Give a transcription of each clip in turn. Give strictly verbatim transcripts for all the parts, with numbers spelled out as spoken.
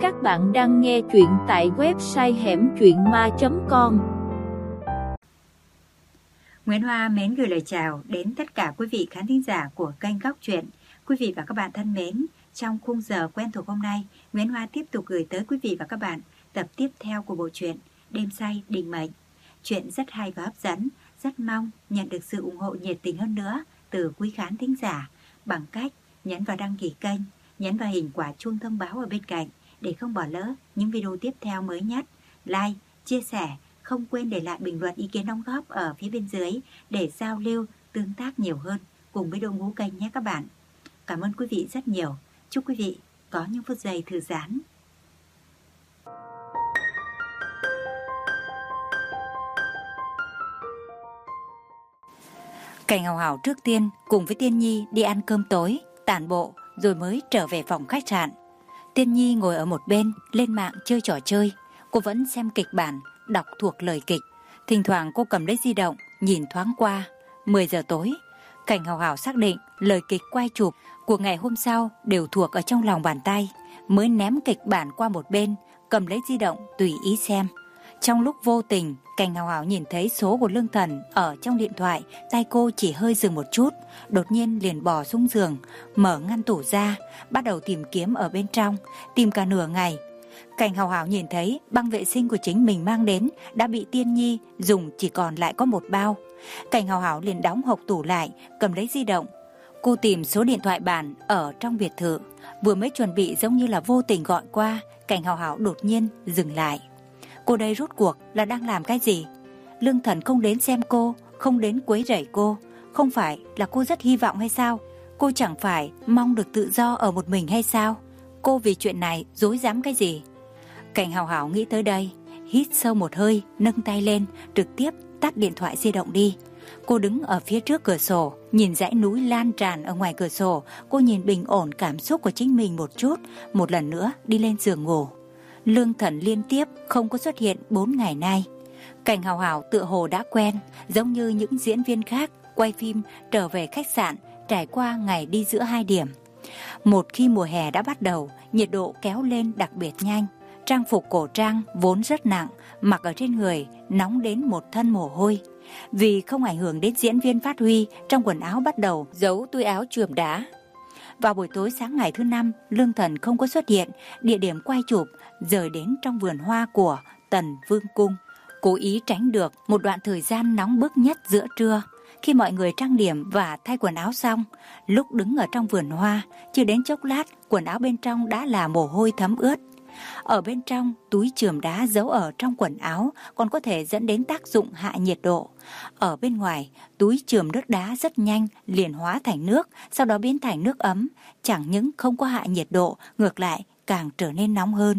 Các bạn đang nghe truyện tại website hẻm truyện ma chấm com. Nguyễn Hoa mến gửi lời chào đến tất cả quý vị khán thính giả của kênh Góc Truyện. Quý vị và các bạn thân mến, trong khung giờ quen thuộc hôm nay, Nguyễn Hoa tiếp tục gửi tới quý vị và các bạn tập tiếp theo của bộ truyện Đêm Say Định Mệnh. Chuyện rất hay và hấp dẫn, rất mong nhận được sự ủng hộ nhiệt tình hơn nữa từ quý khán thính giả bằng cách nhấn vào đăng ký kênh, nhấn vào hình quả chuông thông báo ở bên cạnh để không bỏ lỡ những video tiếp theo mới nhất. Like, chia sẻ, không quên để lại bình luận ý kiến đóng góp ở phía bên dưới để giao lưu, tương tác nhiều hơn cùng với đội ngũ kênh nhé các bạn. Cảm ơn quý vị rất nhiều. Chúc quý vị có những phút giây thư giãn. Cảnh Hào Hào trước tiên cùng với Tiên Nhi đi ăn cơm tối, tản bộ rồi mới trở về phòng khách sạn. Tiên Nhi ngồi ở một bên lên mạng chơi trò chơi. Cô vẫn xem kịch bản, đọc thuộc lời kịch. Thỉnh thoảng cô cầm lấy di động, nhìn thoáng qua. mười giờ tối, Cảnh Hào Hào xác định lời kịch quay chụp của ngày hôm sau đều thuộc ở trong lòng bàn tay, mới ném kịch bản qua một bên, cầm lấy di động tùy ý xem. Trong lúc vô tình, Cảnh Hào Hào nhìn thấy số của Lương Thần ở trong điện thoại, tay cô chỉ hơi dừng một chút, đột nhiên liền bò xuống giường, mở ngăn tủ ra, bắt đầu tìm kiếm ở bên trong, tìm cả nửa ngày. Cảnh Hào Hào nhìn thấy băng vệ sinh của chính mình mang đến đã bị Tiên Nhi dùng chỉ còn lại có một bao. Cảnh Hào Hào liền đóng hộc tủ lại, cầm lấy di động. Cô tìm số điện thoại bàn ở trong biệt thự, vừa mới chuẩn bị giống như là vô tình gọi qua, Cảnh Hào Hào đột nhiên dừng lại. Cô đây rốt cuộc là đang làm cái gì? Lương Thần không đến xem cô, không đến quấy rầy cô, không phải là cô rất hy vọng hay sao? Cô chẳng phải mong được tự do ở một mình hay sao? Cô vì chuyện này dối dám cái gì? Cảnh Hào Hào nghĩ tới đây, hít sâu một hơi, nâng tay lên, trực tiếp tắt điện thoại di động đi. Cô đứng ở phía trước cửa sổ, nhìn dãy núi lan tràn ở ngoài cửa sổ. Cô nhìn bình ổn cảm xúc của chính mình một chút, một lần nữa đi lên giường ngủ. Lương Thần liên tiếp không có xuất hiện bốn ngày nay. Cảnh Hào Hào tựa hồ đã quen, giống như những diễn viên khác quay phim trở về khách sạn, trải qua ngày đi giữa hai điểm. Một khi mùa hè đã bắt đầu, nhiệt độ kéo lên đặc biệt nhanh. Trang phục cổ trang vốn rất nặng, mặc ở trên người nóng đến một thân mồ hôi. Vì không ảnh hưởng đến diễn viên phát huy, trong quần áo bắt đầu giấu túi áo chườm đá. Vào buổi tối sáng ngày thứ năm, Lương Thần không có xuất hiện, địa điểm quay chụp rời đến trong vườn hoa của Tần Vương Cung. Cố ý tránh được một đoạn thời gian nóng bức nhất giữa trưa. Khi mọi người trang điểm và thay quần áo xong, lúc đứng ở trong vườn hoa, chưa đến chốc lát, quần áo bên trong đã là mồ hôi thấm ướt. Ở bên trong, túi chườm đá giấu ở trong quần áo còn có thể dẫn đến tác dụng hạ nhiệt độ. Ở bên ngoài, túi chườm nước đá rất nhanh liền hóa thành nước, sau đó biến thành nước ấm. Chẳng những không có hạ nhiệt độ, ngược lại càng trở nên nóng hơn.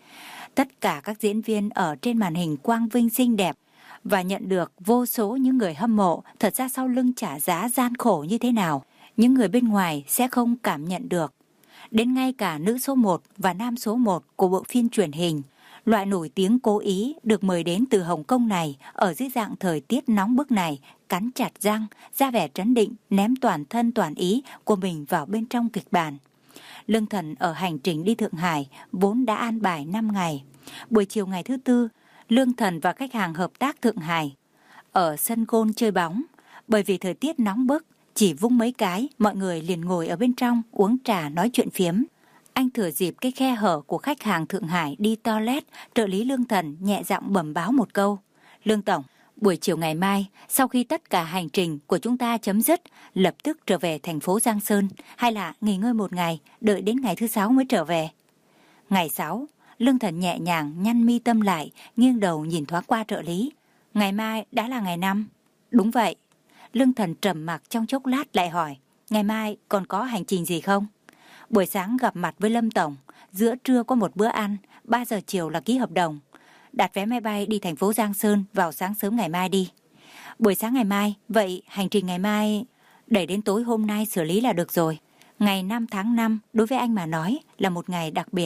Tất cả các diễn viên ở trên màn hình quang vinh xinh đẹp và nhận được vô số những người hâm mộ. Thật ra sau lưng trả giá gian khổ như thế nào, những người bên ngoài sẽ không cảm nhận được. Đến ngay cả nữ số một và nam số một của bộ phim truyền hình, loại nổi tiếng cố ý được mời đến từ Hồng Kông này, ở dưới dạng thời tiết nóng bức này, cắn chặt răng, ra vẻ trấn định, ném toàn thân toàn ý của mình vào bên trong kịch bản. Lương Thần ở hành trình đi Thượng Hải vốn đã an bài năm ngày. Buổi chiều ngày thứ tư, Lương Thần và khách hàng hợp tác Thượng Hải ở sân golf chơi bóng. Bởi vì thời tiết nóng bức, chỉ vung mấy cái, mọi người liền ngồi ở bên trong uống trà nói chuyện phiếm. Anh thừa dịp cái khe hở của khách hàng Thượng Hải đi toilet, trợ lý Lương Thần nhẹ giọng bẩm báo một câu. Lương Tổng, buổi chiều ngày mai, sau khi tất cả hành trình của chúng ta chấm dứt, lập tức trở về thành phố Giang Sơn, hay là nghỉ ngơi một ngày, đợi đến ngày thứ sáu mới trở về? Ngày sáu, Lương Thần nhẹ nhàng nhăn mi tâm lại, nghiêng đầu nhìn thoáng qua trợ lý. Ngày mai đã là ngày năm. Đúng vậy. Lương Thần trầm mặc trong chốc lát lại hỏi, ngày mai còn có hành trình gì không? Buổi sáng gặp mặt với Lâm Tổng, giữa trưa có một bữa ăn, ba giờ chiều là ký hợp đồng. Đặt vé máy bay đi thành phố Giang Sơn vào sáng sớm ngày mai đi. Buổi sáng ngày mai, vậy hành trình ngày mai đẩy đến tối hôm nay xử lý là được rồi. Ngày năm tháng năm đối với anh mà nói là một ngày đặc biệt.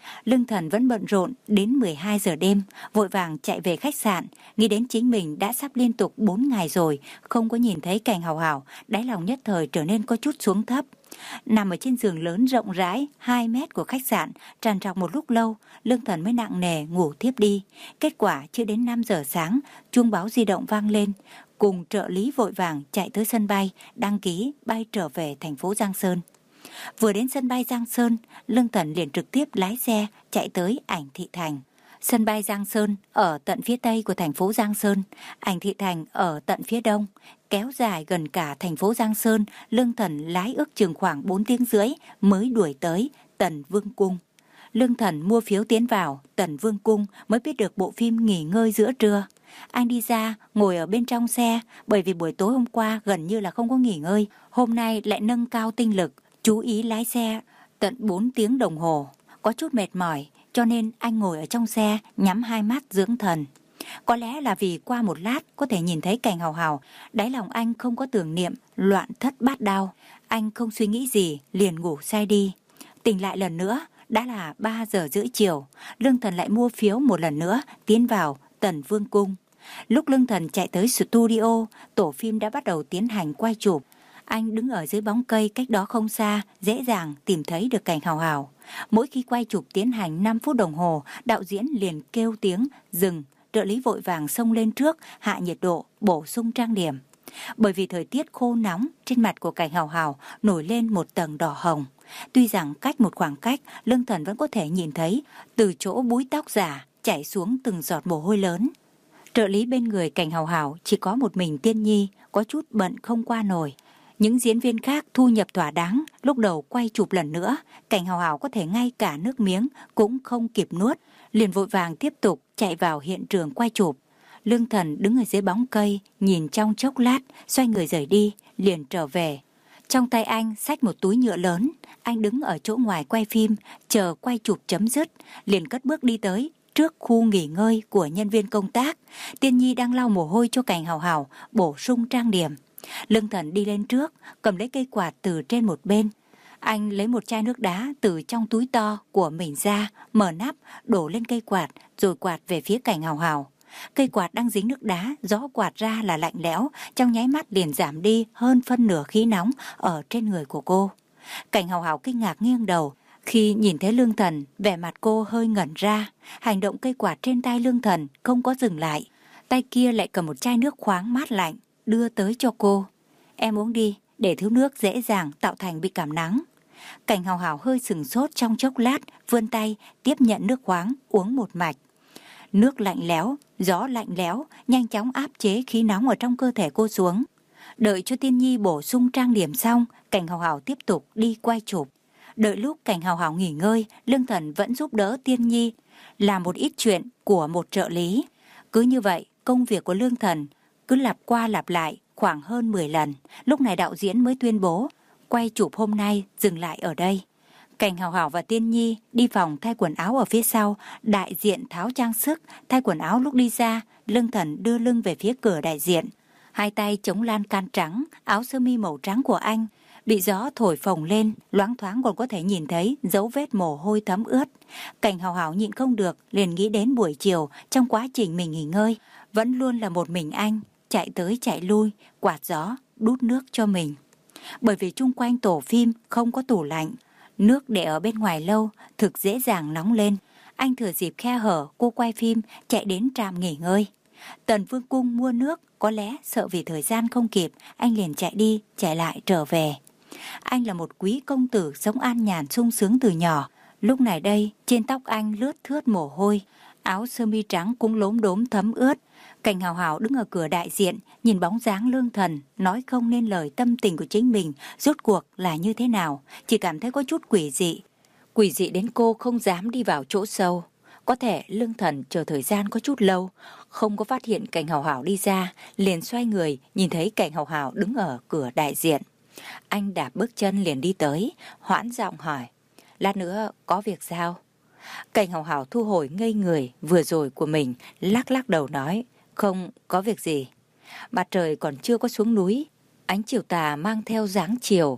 Lương Thần vẫn bận rộn đến mười hai giờ đêm, vội vàng chạy về khách sạn, nghĩ đến chính mình đã sắp liên tục bốn ngày rồi, không có nhìn thấy Cảnh Hào Hào, đáy lòng nhất thời trở nên có chút xuống thấp. Nằm ở trên giường lớn rộng rãi hai mét của khách sạn, trằn trọc một lúc lâu, Lương Thần mới nặng nề ngủ thiếp đi. Kết quả chưa đến năm giờ sáng, chuông báo di động vang lên, cùng trợ lý vội vàng chạy tới sân bay, đăng ký bay trở về thành phố Giang Sơn. Vừa đến sân bay Giang Sơn, Lương Thần liền trực tiếp lái xe chạy tới Ảnh Thị Thành. Sân bay Giang Sơn ở tận phía tây của thành phố Giang Sơn, Ảnh Thị Thành ở tận phía đông, kéo dài gần cả thành phố Giang Sơn. Lương Thần lái ước chừng khoảng bốn tiếng rưỡi mới đuổi tới Tần Vương Cung. Lương Thần mua phiếu tiến vào Tần Vương Cung mới biết được bộ phim nghỉ ngơi giữa trưa. Anh đi ra ngồi ở bên trong xe, bởi vì buổi tối hôm qua gần như là không có nghỉ ngơi, hôm nay lại nâng cao tinh lực, chú ý lái xe tận bốn tiếng đồng hồ, có chút mệt mỏi, cho nên anh ngồi ở trong xe nhắm hai mắt dưỡng thần. Có lẽ là vì qua một lát có thể nhìn thấy Cảnh Hào Hào, đáy lòng anh không có tưởng niệm loạn thất bát đao. Anh không suy nghĩ gì liền ngủ say đi. Tỉnh lại lần nữa đã là ba giờ rưỡi chiều. Lương Thần lại mua phiếu một lần nữa tiến vào Tần Vương Cung. Lúc Lương Thần chạy tới studio, tổ phim đã bắt đầu tiến hành quay chụp. Anh đứng ở dưới bóng cây cách đó không xa, dễ dàng tìm thấy được Cảnh Hào Hào. Mỗi khi quay chụp tiến hành năm phút đồng hồ, đạo diễn liền kêu tiếng dừng, trợ lý vội vàng xông lên trước, hạ nhiệt độ, bổ sung trang điểm. Bởi vì thời tiết khô nóng, trên mặt của Cảnh Hào Hào nổi lên một tầng đỏ hồng. Tuy rằng cách một khoảng cách, Lương Thần vẫn có thể nhìn thấy từ chỗ búi tóc giả chảy xuống từng giọt mồ hôi lớn. Trợ lý bên người Cảnh Hào Hào chỉ có một mình Tiên Nhi, có chút bận không qua nổi. Những diễn viên khác thu nhập thỏa đáng, lúc đầu quay chụp lần nữa, Cảnh Hào Hào có thể ngay cả nước miếng cũng không kịp nuốt, liền vội vàng tiếp tục chạy vào hiện trường quay chụp. Lương Thần đứng ở dưới bóng cây, nhìn trong chốc lát, xoay người rời đi, liền trở về. Trong tay anh xách một túi nhựa lớn, anh đứng ở chỗ ngoài quay phim, chờ quay chụp chấm dứt, liền cất bước đi tới trước khu nghỉ ngơi của nhân viên công tác. Tiên Nhi đang lau mồ hôi cho Cảnh Hào Hào, bổ sung trang điểm. Lương Thần đi lên trước, cầm lấy cây quạt từ trên một bên. Anh lấy một chai nước đá từ trong túi to của mình ra, mở nắp, đổ lên cây quạt, rồi quạt về phía Cảnh Hào Hào. Cây quạt đang dính nước đá, gió quạt ra là lạnh lẽo, trong nháy mắt liền giảm đi hơn phân nửa khí nóng ở trên người của cô. Cảnh Hào Hào kinh ngạc nghiêng đầu, khi nhìn thấy Lương Thần, vẻ mặt cô hơi ngẩn ra. Hành động cây quạt trên tay Lương Thần không có dừng lại, tay kia lại cầm một chai nước khoáng mát lạnh, đưa tới cho cô. Em uống đi, để thiếu nước dễ dàng tạo thành bị cảm nắng. Cảnh Hào Hào hơi sừng sốt trong chốc lát, vươn tay tiếp nhận nước khoáng, uống một mạch. Nước lạnh lẽo, gió lạnh lẽo, nhanh chóng áp chế khí nóng ở trong cơ thể cô xuống. Đợi cho Tiên Nhi bổ sung trang điểm xong, Cảnh Hào Hào tiếp tục đi quay chụp. Đợi lúc Cảnh Hào Hào nghỉ ngơi, Lương Thần vẫn giúp đỡ Tiên Nhi làm một ít chuyện của một trợ lý. Cứ như vậy, công việc của Lương Thần cứ lặp qua lặp lại khoảng hơn mười lần. Lúc này đạo diễn mới tuyên bố quay chụp hôm nay dừng lại ở đây. Cảnh Hào Hào và Tiên Nhi đi phòng thay quần áo ở phía sau, đại diện tháo trang sức, thay quần áo. Lúc đi ra, Lương Thần đưa lưng về phía cửa đại diện, hai tay chống lan can trắng, áo sơ mi màu trắng của anh bị gió thổi phồng lên, loáng thoáng còn có thể nhìn thấy dấu vết mồ hôi thấm ướt. Cảnh Hào Hào nhịn không được, liền nghĩ đến buổi chiều trong quá trình mình nghỉ ngơi, vẫn luôn là một mình anh chạy tới chạy lui, quạt gió, đút nước cho mình. Bởi vì chung quanh tổ phim không có tủ lạnh, nước để ở bên ngoài lâu thực dễ dàng nóng lên. Anh thừa dịp khe hở cô quay phim chạy đến trạm nghỉ ngơi. Tần Vương Cung mua nước, có lẽ sợ vì thời gian không kịp, anh liền chạy đi chạy lại trở về. Anh là một quý công tử sống an nhàn sung sướng từ nhỏ. Lúc này đây trên tóc anh lướt thướt mồ hôi, áo sơ mi trắng cũng lốm đốm thấm ướt. Cảnh Hào Hào đứng ở cửa đại diện, nhìn bóng dáng Lương Thần, nói không nên lời tâm tình của chính mình rốt cuộc là như thế nào, chỉ cảm thấy có chút quỷ dị. Quỷ dị đến cô không dám đi vào chỗ sâu. Có thể Lương Thần chờ thời gian có chút lâu, không có phát hiện Cảnh Hào Hào đi ra, liền xoay người nhìn thấy Cảnh Hào Hào đứng ở cửa đại diện. Anh đạp bước chân liền đi tới, hoãn giọng hỏi, lát nữa có việc sao? Cảnh Hào Hào thu hồi ngây người vừa rồi của mình, lắc lắc đầu nói, không có việc gì. Mặt trời còn chưa có xuống núi, ánh chiều tà mang theo dáng chiều,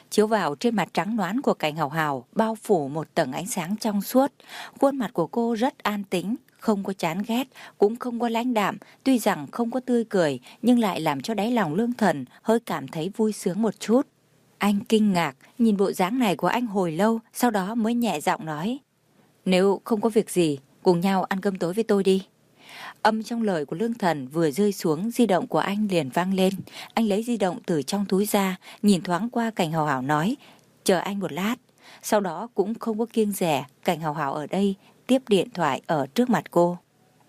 chiếu vào trên mặt trắng nõn của Cảnh Hào Hào, bao phủ một tầng ánh sáng trong suốt. Khuôn mặt của cô rất an tĩnh, không có chán ghét, cũng không có lãnh đạm, tuy rằng không có tươi cười, nhưng lại làm cho đáy lòng Lương Thần hơi cảm thấy vui sướng một chút. Anh kinh ngạc, nhìn bộ dáng này của anh hồi lâu, sau đó mới nhẹ giọng nói: "Nếu không có việc gì, cùng nhau ăn cơm tối với tôi đi." Âm trong lời của Lương Thần vừa rơi xuống, di động của anh liền vang lên. Anh lấy di động từ trong túi ra, nhìn thoáng qua Cảnh Hào Hào nói: "Chờ anh một lát." Sau đó cũng không có kiêng dè, Cảnh Hào Hào ở đây tiếp điện thoại ở trước mặt cô.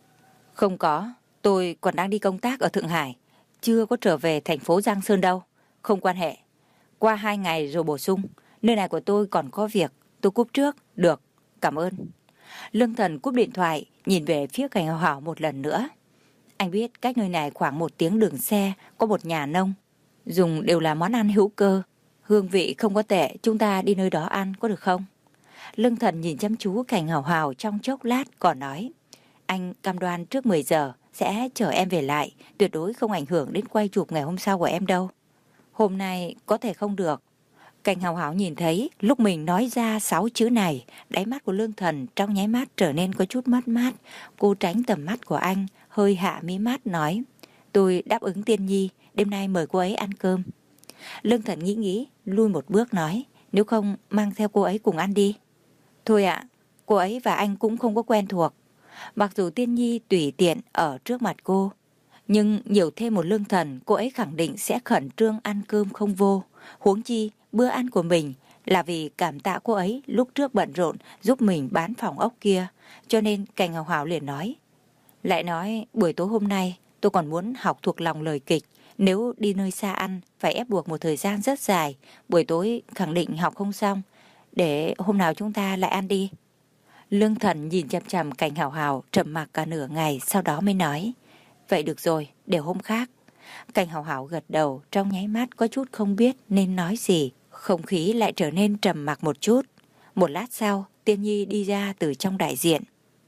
"Không có, tôi còn đang đi công tác ở Thượng Hải, chưa có trở về thành phố Giang Sơn đâu. Không quan hệ, qua hai ngày rồi bổ sung. Nơi này của tôi còn có việc, tôi cúp trước." "Được, cảm ơn." Lương Thần cúp điện thoại, nhìn về phía Cảnh Hào Hào một lần nữa. Anh biết cách nơi này khoảng một tiếng đường xe có một nhà nông, dùng đều là món ăn hữu cơ, hương vị không có tệ, chúng ta đi nơi đó ăn có được không? Lương Thần nhìn chăm chú Cảnh Hào Hào trong chốc lát còn nói: "Anh cam đoan trước mười giờ sẽ chở em về lại, tuyệt đối không ảnh hưởng đến quay chụp ngày hôm sau của em đâu." "Hôm nay có thể không được." Cảnh Hào Hào nhìn thấy lúc mình nói ra sáu chữ này, đáy mắt của Lương Thần trong nháy mắt trở nên có chút mất mát. Cô tránh tầm mắt của anh, hơi hạ mí mắt nói: "Tôi đáp ứng Tiên Nhi, đêm nay mời cô ấy ăn cơm." Lương Thần nghĩ nghĩ, lui một bước nói: "Nếu không mang theo cô ấy cùng ăn đi." "Thôi ạ, cô ấy và anh cũng không có quen thuộc." Mặc dù Tiên Nhi tùy tiện ở trước mặt cô, nhưng nhiều thêm một Lương Thần, cô ấy khẳng định sẽ khẩn trương ăn cơm không vô. Huống chi bữa ăn của mình là vì cảm tạ cô ấy lúc trước bận rộn giúp mình bán phòng ốc kia. Cho nên Cảnh Hào Hào liền nói: "Lại nói buổi tối hôm nay tôi còn muốn học thuộc lòng lời kịch. Nếu đi nơi xa ăn phải ép buộc một thời gian rất dài, buổi tối khẳng định học không xong. Để hôm nào chúng ta lại ăn đi." Lương Thần nhìn chằm chằm Cảnh Hào Hào trầm mặc cả nửa ngày, sau đó mới nói: "Vậy được rồi, để hôm khác." Cảnh Hào Hào gật đầu, trong nháy mắt có chút không biết nên nói gì. Không khí lại trở nên trầm mặc một chút. Một lát sau, Tiên Nhi đi ra từ trong đại diện.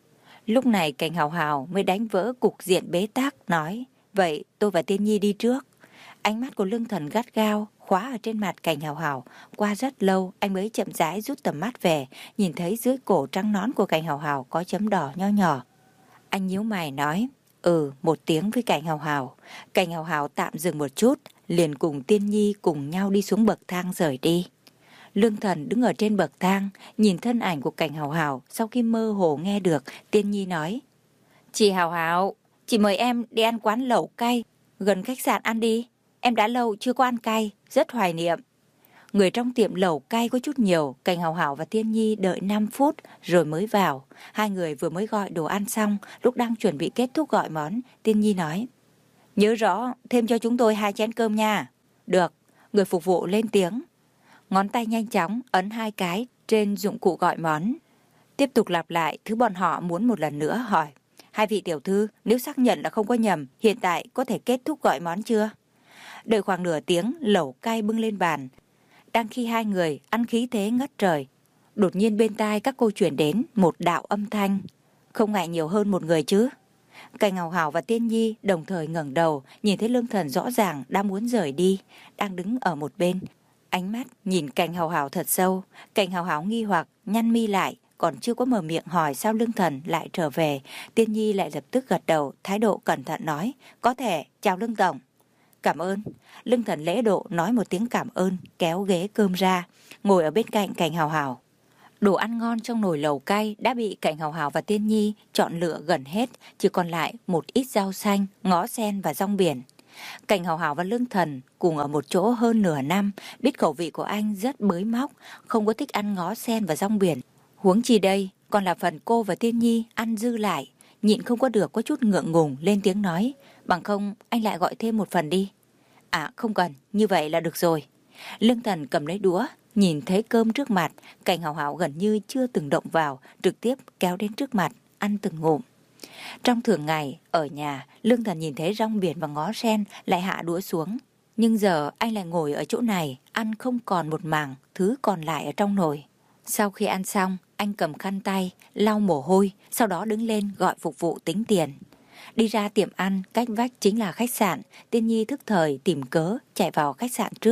Lúc này Cảnh Hào Hào mới đánh vỡ cục diện bế tắc, nói: "Vậy tôi và Tiên Nhi đi trước." Ánh mắt của Lương Thần gắt gao khóa ở trên mặt Cảnh Hào Hào. Qua rất lâu anh mới chậm rãi rút tầm mắt về, nhìn thấy dưới cổ trắng nõn của Cảnh Hào Hào có chấm đỏ nho nhỏ. Anh nhíu mày nói: "Ừ" một tiếng với Cảnh Hào Hào. Cảnh Hào Hào tạm dừng một chút, liền cùng Tiên Nhi cùng nhau đi xuống bậc thang rời đi. Lương Thần đứng ở trên bậc thang, nhìn thân ảnh của Cảnh Hào Hào. Sau khi mơ hồ nghe được Tiên Nhi nói: "Chị Hào Hào, chị mời em đi ăn quán lẩu cay gần khách sạn ăn đi. Em đã lâu chưa có ăn cay, rất hoài niệm." Người trong tiệm lẩu cay có chút nhiều, Cảnh Hào Hào và Tiên Nhi đợi năm phút rồi mới vào. Hai người vừa mới gọi đồ ăn xong, lúc đang chuẩn bị kết thúc gọi món, Tiên Nhi nói: "Nhớ rõ thêm cho chúng tôi hai chén cơm nha." "Được." Người phục vụ lên tiếng. Ngón tay nhanh chóng ấn hai cái trên dụng cụ gọi món, tiếp tục lặp lại thứ bọn họ muốn một lần nữa, hỏi: "Hai vị tiểu thư, nếu xác nhận là không có nhầm, hiện tại có thể kết thúc gọi món chưa?" Đợi khoảng nửa tiếng, lẩu cay bưng lên bàn. Đang khi hai người ăn khí thế ngất trời, đột nhiên bên tai các cô chuyển đến một đạo âm thanh: "Không ngại nhiều hơn một người chứ?" Cảnh Hào Hào và Tiên Nhi đồng thời ngẩng đầu, nhìn thấy Lương Thần rõ ràng đang muốn rời đi, đang đứng ở một bên. Ánh mắt nhìn Cảnh Hào Hào thật sâu. Cảnh Hào Hào nghi hoặc nhăn mi lại, còn chưa có mở miệng hỏi sao Lương Thần lại trở về. Tiên Nhi lại lập tức gật đầu, thái độ cẩn thận nói: "Có thể, chào Lương Tổng." "Cảm ơn." Lương Thần lễ độ nói một tiếng cảm ơn, kéo ghế cơm ra, ngồi ở bên cạnh Cảnh Hào Hào. Đồ ăn ngon trong nồi lẩu cay đã bị Cảnh Hào Hào và Tiên Nhi chọn lựa gần hết, chỉ còn lại một ít rau xanh, ngó sen và rong biển. Cảnh Hào Hào và Lương Thần cùng ở một chỗ hơn nửa năm, biết khẩu vị của anh rất bới móc, không có thích ăn ngó sen và rong biển. Huống chi đây còn là phần cô và Tiên Nhi ăn dư lại, nhịn không có được có chút ngượng ngùng lên tiếng nói: "Bằng không anh lại gọi thêm một phần đi." "À không cần, như vậy là được rồi." Lương Thần cầm lấy đũa, nhìn thấy cơm trước mặt, Cảnh Hào Hào gần như chưa từng động vào, trực tiếp kéo đến trước mặt, ăn từng ngụm. Trong thường ngày, ở nhà, Lương Thần nhìn thấy rong biển và ngó sen lại hạ đũa xuống. Nhưng giờ anh lại ngồi ở chỗ này, ăn không còn một mảng thứ còn lại ở trong nồi. Sau khi ăn xong, anh cầm khăn tay, lau mồ hôi, sau đó đứng lên gọi phục vụ tính tiền. Đi ra tiệm ăn, cách vách chính là khách sạn. Tiên Nhi thức thời tìm cớ chạy vào khách sạn trước.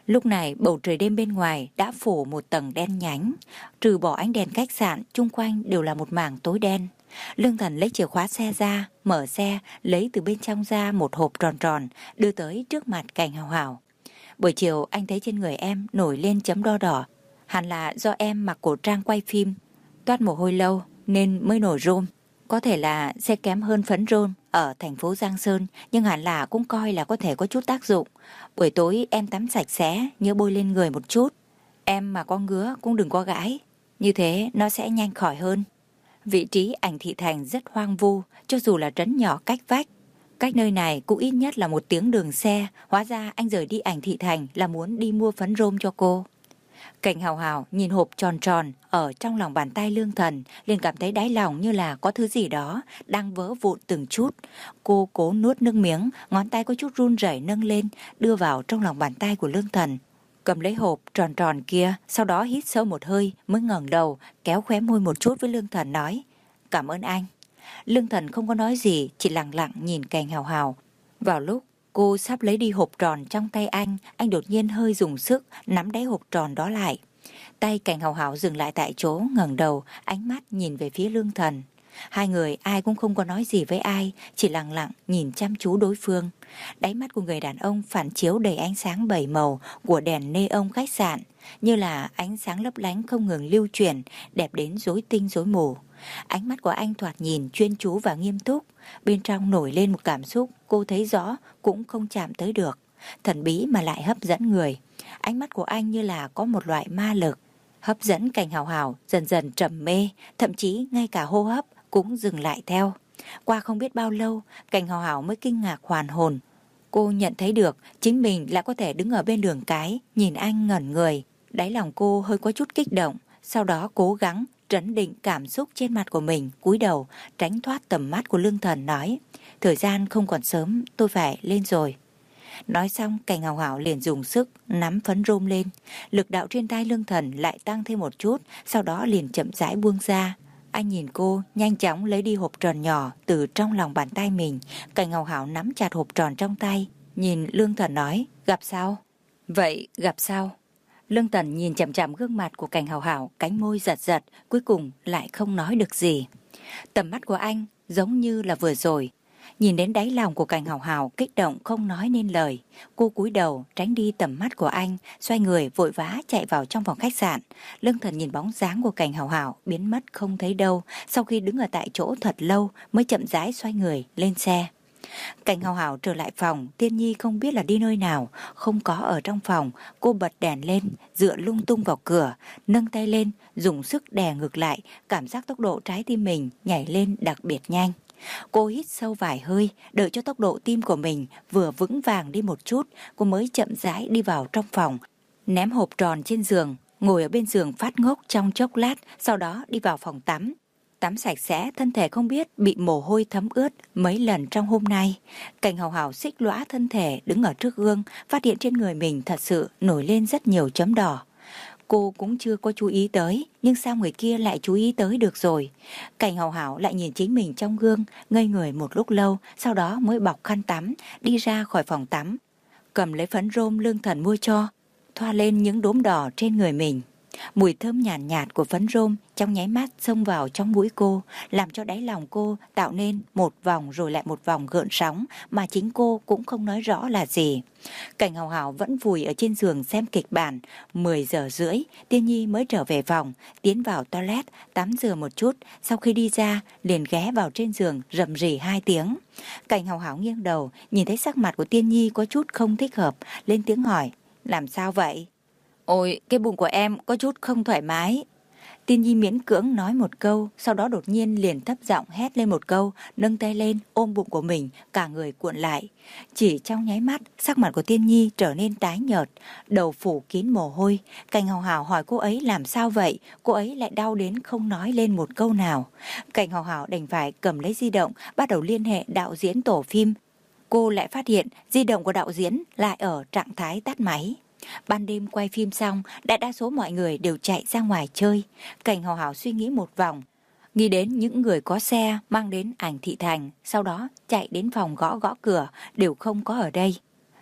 Lúc này bầu trời đêm bên ngoài đã phủ một tầng đen nhánh, trừ bỏ ánh đèn khách sạn, chung quanh đều là một mảng tối đen. Lương Thần lấy chìa khóa xe ra, mở xe, lấy từ bên trong ra một hộp tròn tròn, đưa tới trước mặt Cảnh Hào Hào. Buổi chiều anh thấy trên người em nổi lên chấm đo đỏ, hẳn là do em mặc cổ trang quay phim, toát mồ hôi lâu nên mới nổi rôm. Có thể là sẽ kém hơn phấn rôm ở thành phố Giang Sơn, nhưng hẳn là cũng coi là có thể có chút tác dụng. Buổi tối em tắm sạch sẽ, nhớ bôi lên người một chút. Em mà có ngứa cũng đừng có gãi, như thế nó sẽ nhanh khỏi hơn. Vị trí Ảnh Thị Thành rất hoang vu, cho dù là trấn nhỏ cách vách. Cách nơi này cũng ít nhất là một tiếng đường xe. Hóa ra anh rời đi Ảnh Thị Thành là muốn đi mua phấn rôm cho cô. Cảnh Hào Hào nhìn hộp tròn tròn ở trong lòng bàn tay Lương Thần, liền cảm thấy đáy lòng như là có thứ gì đó đang vỡ vụn từng chút. Cô cố nuốt nước miếng, ngón tay có chút run rẩy nâng lên, đưa vào trong lòng bàn tay của Lương Thần. Cầm lấy hộp tròn tròn kia, sau đó hít sâu một hơi mới ngẩng đầu, kéo khóe môi một chút với Lương Thần nói: "Cảm ơn anh." Lương Thần không có nói gì, chỉ lặng lặng nhìn Cảnh Hào Hào. Vào lúc cô sắp lấy đi hộp tròn trong tay anh, anh đột nhiên hơi dùng sức nắm đáy hộp tròn đó lại. Tay Cảnh Hào Hào dừng lại tại chỗ, ngẩng đầu, ánh mắt nhìn về phía Lương Thần. Hai người ai cũng không có nói gì với ai, chỉ lặng lặng nhìn chăm chú đối phương. Đáy mắt của người đàn ông phản chiếu đầy ánh sáng bảy màu của đèn neon khách sạn, như là ánh sáng lấp lánh không ngừng lưu chuyển, đẹp đến rối tinh rối mù. Ánh mắt của anh thoạt nhìn chuyên chú và nghiêm túc, bên trong nổi lên một cảm xúc cô thấy rõ cũng không chạm tới được, thần bí mà lại hấp dẫn người. Ánh mắt của anh như là có một loại ma lực, hấp dẫn Cảnh Hào Hào dần dần trầm mê, thậm chí ngay cả hô hấp cũng dừng lại theo. Qua không biết bao lâu, Cảnh Hào Hào mới kinh ngạc hoàn hồn. Cô nhận thấy được chính mình lại có thể đứng ở bên đường cái, nhìn anh ngẩn người. Đáy lòng cô hơi có chút kích động, sau đó cố gắng trấn định cảm xúc trên mặt của mình, cúi đầu tránh thoát tầm mắt của Lương Thần, nói: "Thời gian không còn sớm, tôi phải lên rồi." Nói xong, Cảnh Hào Hào liền dùng sức nắm phấn rôm lên. Lực đạo trên tay Lương Thần lại tăng thêm một chút, sau đó liền chậm rãi buông ra. Anh nhìn cô nhanh chóng lấy đi hộp tròn nhỏ từ trong lòng bàn tay mình. Cảnh Hào Hào nắm chặt hộp tròn trong tay, nhìn Lương Thần nói: "Gặp sau." "Vậy gặp sau." Lương Thần nhìn chằm chằm gương mặt của Cảnh Hào Hào, cánh môi giật giật, cuối cùng lại không nói được gì. Tầm mắt của anh giống như là vừa rồi, nhìn đến đáy lòng của Cảnh Hào Hào kích động không nói nên lời. Cô cúi đầu tránh đi tầm mắt của anh, xoay người vội vã chạy vào trong phòng khách sạn. Lương Thần nhìn bóng dáng của Cảnh Hào Hào biến mất không thấy đâu, sau khi đứng ở tại chỗ thật lâu mới chậm rãi xoay người lên xe. Cảnh Hào Hào trở lại phòng, Tiên Nhi không biết là đi nơi nào, không có ở trong phòng. Cô bật đèn lên, dựa lung tung vào cửa, nâng tay lên, dùng sức đè ngược lại, cảm giác tốc độ trái tim mình nhảy lên đặc biệt nhanh. Cô hít sâu vài hơi, đợi cho tốc độ tim của mình vừa vững vàng đi một chút, cô mới chậm rãi đi vào trong phòng, ném hộp tròn trên giường, ngồi ở bên giường phát ngốc trong chốc lát, sau đó đi vào phòng tắm. Tắm sạch sẽ, thân thể không biết bị mồ hôi thấm ướt mấy lần trong hôm nay. Cảnh Hào Hào xích lõa thân thể đứng ở trước gương, phát hiện trên người mình thật sự nổi lên rất nhiều chấm đỏ. Cô cũng chưa có chú ý tới, nhưng sao người kia lại chú ý tới được rồi. Cảnh Hào Hào lại nhìn chính mình trong gương, ngây người một lúc lâu, sau đó mới bọc khăn tắm, đi ra khỏi phòng tắm, cầm lấy phấn rôm Lương Thần mua cho, thoa lên những đốm đỏ trên người mình. Mùi thơm nhàn nhạt, nhạt của phấn rôm trong nháy mắt xông vào trong mũi cô, làm cho đáy lòng cô tạo nên một vòng rồi lại một vòng gợn sóng mà chính cô cũng không nói rõ là gì. Cảnh Hào Hào vẫn vùi ở trên giường xem kịch bản. Mười giờ rưỡi, Tiên Nhi mới trở về phòng, tiến vào toilet, tắm rửa một chút, sau khi đi ra liền ghé vào trên giường rầm rì hai tiếng. Cảnh Hào Hào nghiêng đầu, nhìn thấy sắc mặt của Tiên Nhi có chút không thích hợp, lên tiếng hỏi: "Làm sao vậy?" "Ôi, cái bụng của em có chút không thoải mái." Tiên Nhi miễn cưỡng nói một câu, sau đó đột nhiên liền thấp giọng hét lên một câu, nâng tay lên ôm bụng của mình, cả người cuộn lại. Chỉ trong nháy mắt, sắc mặt của Tiên Nhi trở nên tái nhợt, đầu phủ kín mồ hôi. Cảnh Hào Hào hỏi cô ấy làm sao vậy, cô ấy lại đau đến không nói lên một câu nào. Cảnh Hào Hào đành phải cầm lấy di động, bắt đầu liên hệ đạo diễn tổ phim. Cô lại phát hiện di động của đạo diễn lại ở trạng thái tắt máy. Ban đêm quay phim xong, đại đa số mọi người đều chạy ra ngoài chơi. Cảnh Hào Hào suy nghĩ một vòng, nghĩ đến những người có xe mang đến Ảnh Thị Thành, sau đó chạy đến phòng gõ gõ cửa, đều không có ở đây.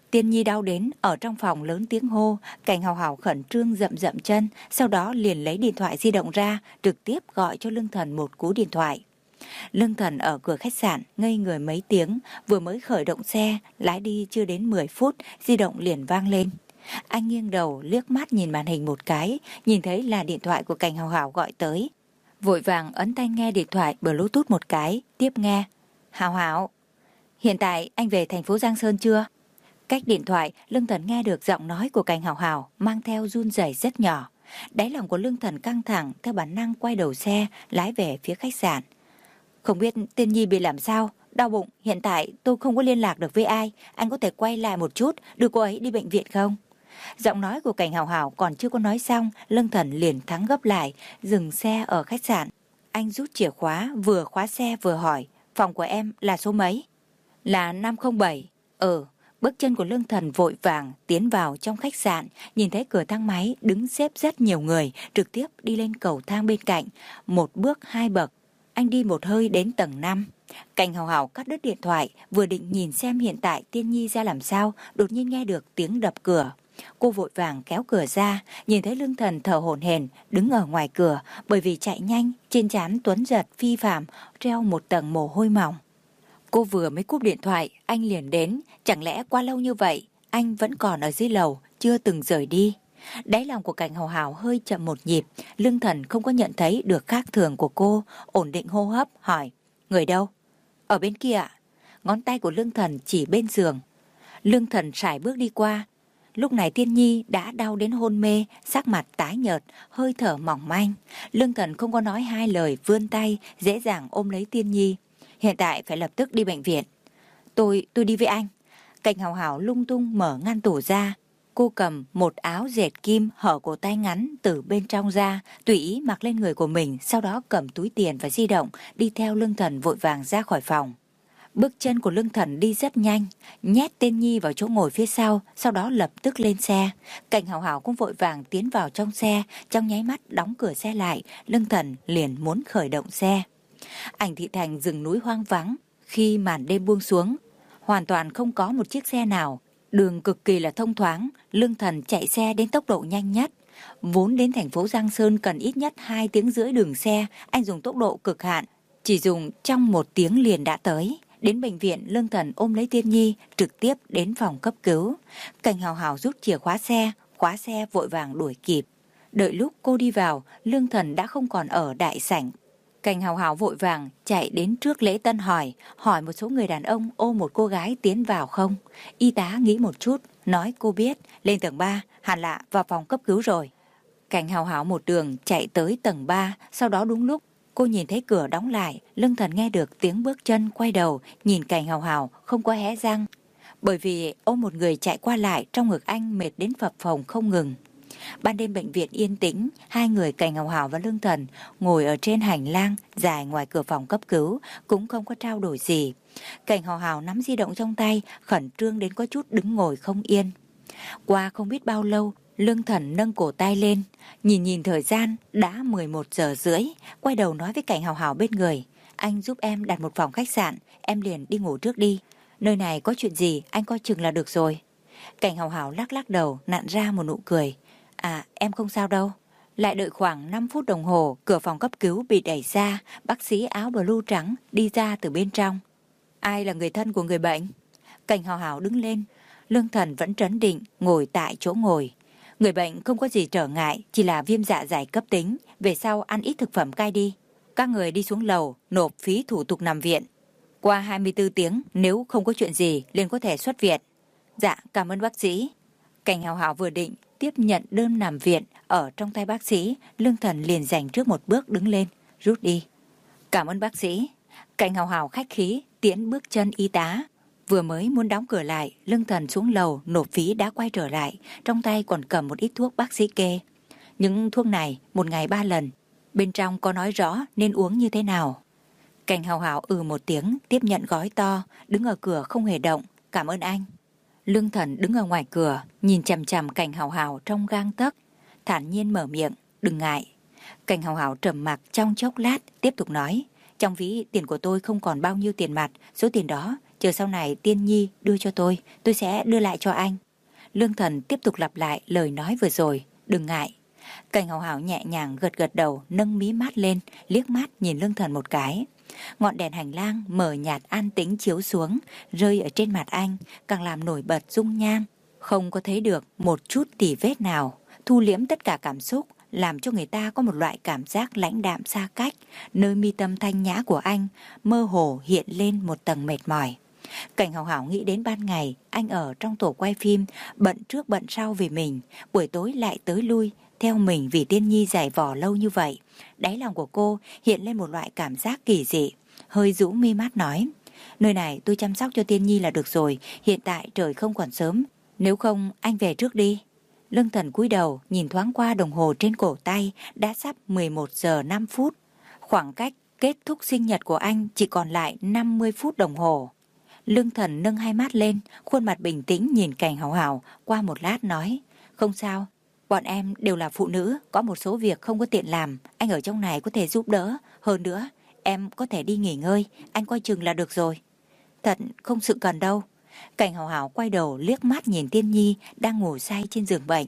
Tiên Nhi đau đến ở trong phòng lớn tiếng hô. Cảnh Hào Hào khẩn trương dậm dậm chân, sau đó liền lấy điện thoại di động ra, trực tiếp gọi cho Lương Thần một cú điện thoại. Lương Thần ở cửa khách sạn ngây người mấy tiếng, vừa mới khởi động xe, lái đi chưa đến mười phút, di động liền vang lên. Anh nghiêng đầu liếc mắt nhìn màn hình một cái, nhìn thấy là điện thoại của Cảnh Hào Hào gọi tới. Vội vàng ấn tai nghe điện thoại Bluetooth một cái, tiếp nghe. Hào Hào, hiện tại anh về thành phố Giang Sơn chưa? Cách điện thoại, Lương Thần nghe được giọng nói của Cảnh Hào Hào mang theo run rẩy rất nhỏ. Đáy lòng của Lương Thần căng thẳng, theo bản năng quay đầu xe, lái về phía khách sạn. Không biết Tiên Nhi bị làm sao, đau bụng, hiện tại tôi không có liên lạc được với ai, anh có thể quay lại một chút, đưa cô ấy đi bệnh viện không? Giọng nói của Cảnh Hào Hào còn chưa có nói xong, Lương Thần liền thắng gấp lại, dừng xe ở khách sạn. Anh rút chìa khóa, vừa khóa xe vừa hỏi, phòng của em là số mấy? Là năm không bảy. Ừ. Bước chân của Lương Thần vội vàng tiến vào trong khách sạn, nhìn thấy cửa thang máy đứng xếp rất nhiều người, trực tiếp đi lên cầu thang bên cạnh, một bước hai bậc. Anh đi một hơi đến tầng năm. Cảnh Hào Hào cắt đứt điện thoại, vừa định nhìn xem hiện tại Tiên Nhi ra làm sao, đột nhiên nghe được tiếng đập cửa. Cô vội vàng kéo cửa ra, nhìn thấy Lương Thần thở hổn hển đứng ở ngoài cửa, bởi vì chạy nhanh, trên trán tuấn giật phi phàm treo một tầng mồ hôi mỏng. Cô vừa mới cúp điện thoại, anh liền đến, chẳng lẽ qua lâu như vậy, anh vẫn còn ở dưới lầu, chưa từng rời đi. Đáy lòng của Cảnh Hào Hào hơi chậm một nhịp, Lương Thần không có nhận thấy được khác thường của cô, ổn định hô hấp, hỏi, người đâu? Ở bên kia ạ. Ngón tay của Lương Thần chỉ bên giường. Lương Thần sải bước đi qua. Lúc này Tiên Nhi đã đau đến hôn mê, sắc mặt tái nhợt, hơi thở mỏng manh. Lương Thần không có nói hai lời, vươn tay, dễ dàng ôm lấy Tiên Nhi. Hiện tại phải lập tức đi bệnh viện. Tôi, tôi đi với anh. Cảnh Hào Hào lung tung mở ngăn tủ ra. Cô cầm một áo dệt kim hở cổ tay ngắn từ bên trong ra, tùy ý mặc lên người của mình, sau đó cầm túi tiền và di động, đi theo Lương Thần vội vàng ra khỏi phòng. Bước chân của Lương Thần đi rất nhanh, nhét Tiên Nhi vào chỗ ngồi phía sau, sau đó lập tức lên xe. Cảnh Hào Hào cũng vội vàng tiến vào trong xe, trong nháy mắt đóng cửa xe lại, Lương Thần liền muốn khởi động xe. Ảnh thị thành rừng núi hoang vắng, khi màn đêm buông xuống, hoàn toàn không có một chiếc xe nào. Đường cực kỳ là thông thoáng, Lương Thần chạy xe đến tốc độ nhanh nhất. Vốn đến thành phố Giang Sơn cần ít nhất hai tiếng rưỡi đường xe, anh dùng tốc độ cực hạn, chỉ dùng trong một tiếng liền đã tới. Đến bệnh viện, Lương Thần ôm lấy Tiên Nhi, trực tiếp đến phòng cấp cứu. Cảnh Hào Hào rút chìa khóa xe, khóa xe vội vàng đuổi kịp. Đợi lúc cô đi vào, Lương Thần đã không còn ở đại sảnh. Cảnh Hào Hào vội vàng chạy đến trước lễ tân hỏi, hỏi một số người đàn ông ôm một cô gái tiến vào không. Y tá nghĩ một chút, nói cô biết, lên tầng ba, hẳn lạ vào phòng cấp cứu rồi. Cảnh Hào Hào một đường chạy tới tầng ba, sau đó đúng lúc cô nhìn thấy cửa đóng lại, Lương Thần nghe được tiếng bước chân, quay đầu, nhìn Cảnh Hào Hào không có hé răng. Bởi vì ôm một người chạy qua lại, trong ngực anh mệt đến phập phồng không ngừng. Ban đêm bệnh viện yên tĩnh, hai người Cảnh Hào Hào và Lương Thần ngồi ở trên hành lang dài ngoài cửa phòng cấp cứu, cũng không có trao đổi gì. Cảnh Hào Hào nắm di động trong tay, khẩn trương đến có chút đứng ngồi không yên. Qua không biết bao lâu, Lương Thần nâng cổ tay lên, nhìn nhìn thời gian, đã mười một giờ rưỡi, quay đầu nói với Cảnh Hào Hào bên người, anh giúp em đặt một phòng khách sạn, em liền đi ngủ trước đi. Nơi này có chuyện gì, anh coi chừng là được rồi. Cảnh Hào Hào lắc lắc đầu, nặn ra một nụ cười. À, em không sao đâu. Lại đợi khoảng năm phút đồng hồ, cửa phòng cấp cứu bị đẩy ra, bác sĩ áo blue trắng đi ra từ bên trong. Ai là người thân của người bệnh? Cảnh Hào Hào đứng lên, Lương Thần vẫn trấn định, ngồi tại chỗ ngồi. Người bệnh không có gì trở ngại, chỉ là viêm dạ dày cấp tính, về sau ăn ít thực phẩm cai đi. Các người đi xuống lầu, nộp phí thủ tục nằm viện. Qua hai mươi bốn tiếng, nếu không có chuyện gì, liền có thể xuất viện. Dạ, cảm ơn bác sĩ. Cảnh Hào Hào vừa định tiếp nhận đơn nằm viện ở trong tay bác sĩ, Lương Thần liền giành trước một bước đứng lên, rút đi. Cảm ơn bác sĩ. Cảnh Hào Hào khách khí tiễn bước chân y tá. Vừa mới muốn đóng cửa lại, Lương Thần xuống lầu nộp phí đã quay trở lại, trong tay còn cầm một ít thuốc bác sĩ kê. Những thuốc này một ngày ba lần, bên trong có nói rõ nên uống như thế nào. Cảnh Hào Hào ừ một tiếng, tiếp nhận gói to, đứng ở cửa không hề động. Cảm ơn anh. Lương Thần đứng ở ngoài cửa, nhìn chằm chằm Cảnh Hào Hào trong gang tấc, thản nhiên mở miệng, đừng ngại. Cảnh Hào Hào trầm mặc trong chốc lát, tiếp tục nói, trong ví tiền của tôi không còn bao nhiêu tiền mặt, số tiền đó chờ sau này Tiên Nhi đưa cho tôi, tôi sẽ đưa lại cho anh. Lương Thần tiếp tục lặp lại lời nói vừa rồi, đừng ngại. Cảnh Hảo Hảo nhẹ nhàng gật gật đầu, nâng mí mắt lên, liếc mắt nhìn Lương Thần một cái. Ngọn đèn hành lang mờ nhạt an tĩnh chiếu xuống, rơi ở trên mặt anh, càng làm nổi bật dung nhan. Không có thấy được một chút tỉ vết nào, thu liễm tất cả cảm xúc, làm cho người ta có một loại cảm giác lãnh đạm xa cách. Nơi mi tâm thanh nhã của anh mơ hồ hiện lên một tầng mệt mỏi. Cảnh Hảo Hảo nghĩ đến ban ngày anh ở trong tổ quay phim, bận trước bận sau vì mình, buổi tối lại tới lui theo mình vì Tiên Nhi giày vò lâu như vậy. Đáy lòng của cô hiện lên một loại cảm giác kỳ dị, hơi rũ mi mắt nói: nơi này tôi chăm sóc cho Tiên Nhi là được rồi, hiện tại trời không còn sớm, nếu không anh về trước đi. Lương Thần cúi đầu nhìn thoáng qua đồng hồ trên cổ tay, đã sắp mười một giờ năm phút. Khoảng cách kết thúc sinh nhật của anh chỉ còn lại năm mươi phút đồng hồ. Lương Thần nâng hai mắt lên, khuôn mặt bình tĩnh nhìn Cảnh Hảo Hảo, qua một lát nói: không sao, bọn em đều là phụ nữ, có một số việc không có tiện làm, anh ở trong này có thể giúp đỡ. Hơn nữa, em có thể đi nghỉ ngơi, anh coi chừng là được rồi. Thật không sự cần đâu. Cảnh Hảo Hảo quay đầu liếc mắt nhìn Tiên Nhi đang ngủ say trên giường bệnh.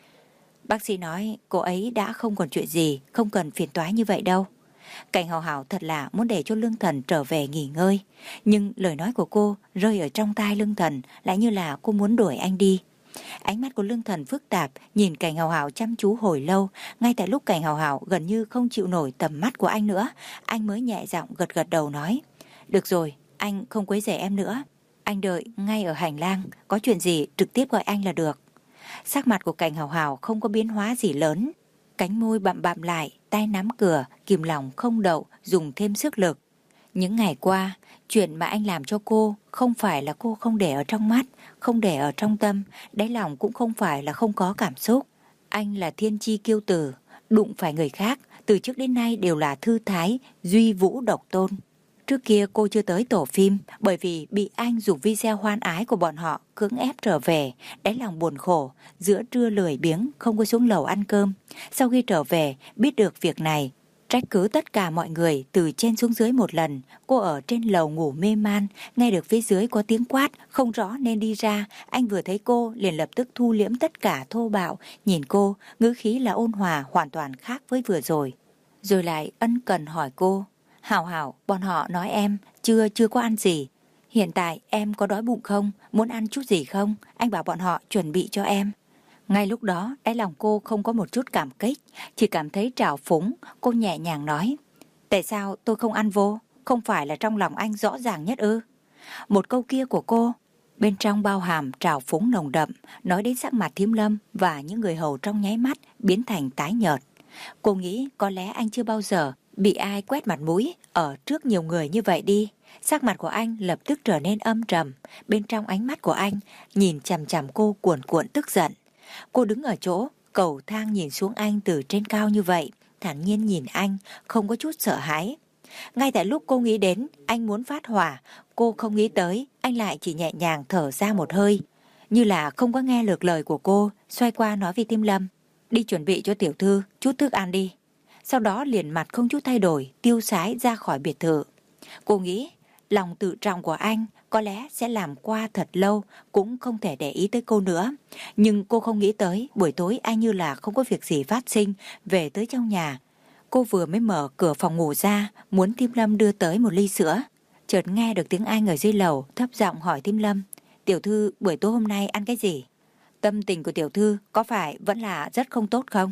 Bác sĩ nói cô ấy đã không còn chuyện gì, không cần phiền toái như vậy đâu. Cảnh Hảo Hảo thật là muốn để cho Lương Thần trở về nghỉ ngơi, nhưng lời nói của cô rơi ở trong tai Lương Thần lại như là cô muốn đuổi anh đi. Ánh mắt của Lương Thần phức tạp, nhìn Cảnh Hảo Hảo chăm chú hồi lâu. Ngay tại lúc Cảnh Hảo Hảo gần như không chịu nổi tầm mắt của anh nữa, anh mới nhẹ giọng gật gật đầu nói: được rồi, anh không quấy rầy em nữa, anh đợi ngay ở hành lang, có chuyện gì trực tiếp gọi anh là được. Sắc mặt của Cảnh Hảo Hảo không có biến hóa gì lớn, cánh môi bặm bặm lại, tay nắm cửa, kìm lòng không đậu, dùng thêm sức lực. Những ngày qua, chuyện mà anh làm cho cô không phải là cô không để ở trong mắt, không để ở trong tâm, đáy lòng cũng không phải là không có cảm xúc. Anh là thiên chi kiêu tử, đụng phải người khác, từ trước đến nay đều là thư thái, duy vũ độc tôn. Trước kia cô chưa tới tổ phim, bởi vì bị anh dùng video hoan ái của bọn họ cưỡng ép trở về, đáy lòng buồn khổ, giữa trưa lười biếng không có xuống lầu ăn cơm. Sau khi trở về, biết được việc này, trách cứ tất cả mọi người từ trên xuống dưới một lần. Cô ở trên lầu ngủ mê man, nghe được phía dưới có tiếng quát, không rõ nên đi ra. Anh vừa thấy cô liền lập tức thu liễm tất cả thô bạo, nhìn cô, ngữ khí là ôn hòa, hoàn toàn khác với vừa rồi. Rồi lại ân cần hỏi cô: Hảo Hảo, bọn họ nói em chưa chưa có ăn gì, hiện tại em có đói bụng không, muốn ăn chút gì không, anh bảo bọn họ chuẩn bị cho em. Ngay lúc đó, đáy lòng cô không có một chút cảm kích, chỉ cảm thấy trào phúng. Cô nhẹ nhàng nói: tại sao tôi không ăn vô, không phải là trong lòng anh rõ ràng nhất ư? Một câu kia của cô, bên trong bao hàm trào phúng nồng đậm, nói đến sắc mặt Thiêm Lâm và những người hầu trong nháy mắt biến thành tái nhợt. Cô nghĩ có lẽ anh chưa bao giờ bị ai quét mặt mũi ở trước nhiều người như vậy đi. Sắc mặt của anh lập tức trở nên âm trầm, bên trong ánh mắt của anh nhìn chằm chằm cô cuồn cuộn tức giận. Cô đứng ở chỗ cầu thang nhìn xuống anh từ trên cao như vậy, thản nhiên nhìn anh, không có chút sợ hãi. Ngay tại lúc cô nghĩ đến anh muốn phát hỏa, cô không nghĩ tới anh lại chỉ nhẹ nhàng thở ra một hơi, như là không có nghe được lời của cô, xoay qua nói với Tiêm Lâm: đi chuẩn bị cho tiểu thư chút thức ăn đi. Sau đó liền mặt không chút thay đổi, tiêu sái ra khỏi biệt thự. Cô nghĩ lòng tự trọng của anh có lẽ sẽ làm qua thật lâu, cũng không thể để ý tới cô nữa. Nhưng cô không nghĩ tới buổi tối anh như là không có việc gì phát sinh, về tới trong nhà. Cô vừa mới mở cửa phòng ngủ ra, muốn Tiêm Lâm đưa tới một ly sữa, chợt nghe được tiếng anh ở dưới lầu thấp giọng hỏi Tiêm Lâm: tiểu thư buổi tối hôm nay ăn cái gì? Tâm tình của tiểu thư có phải vẫn là rất không tốt không?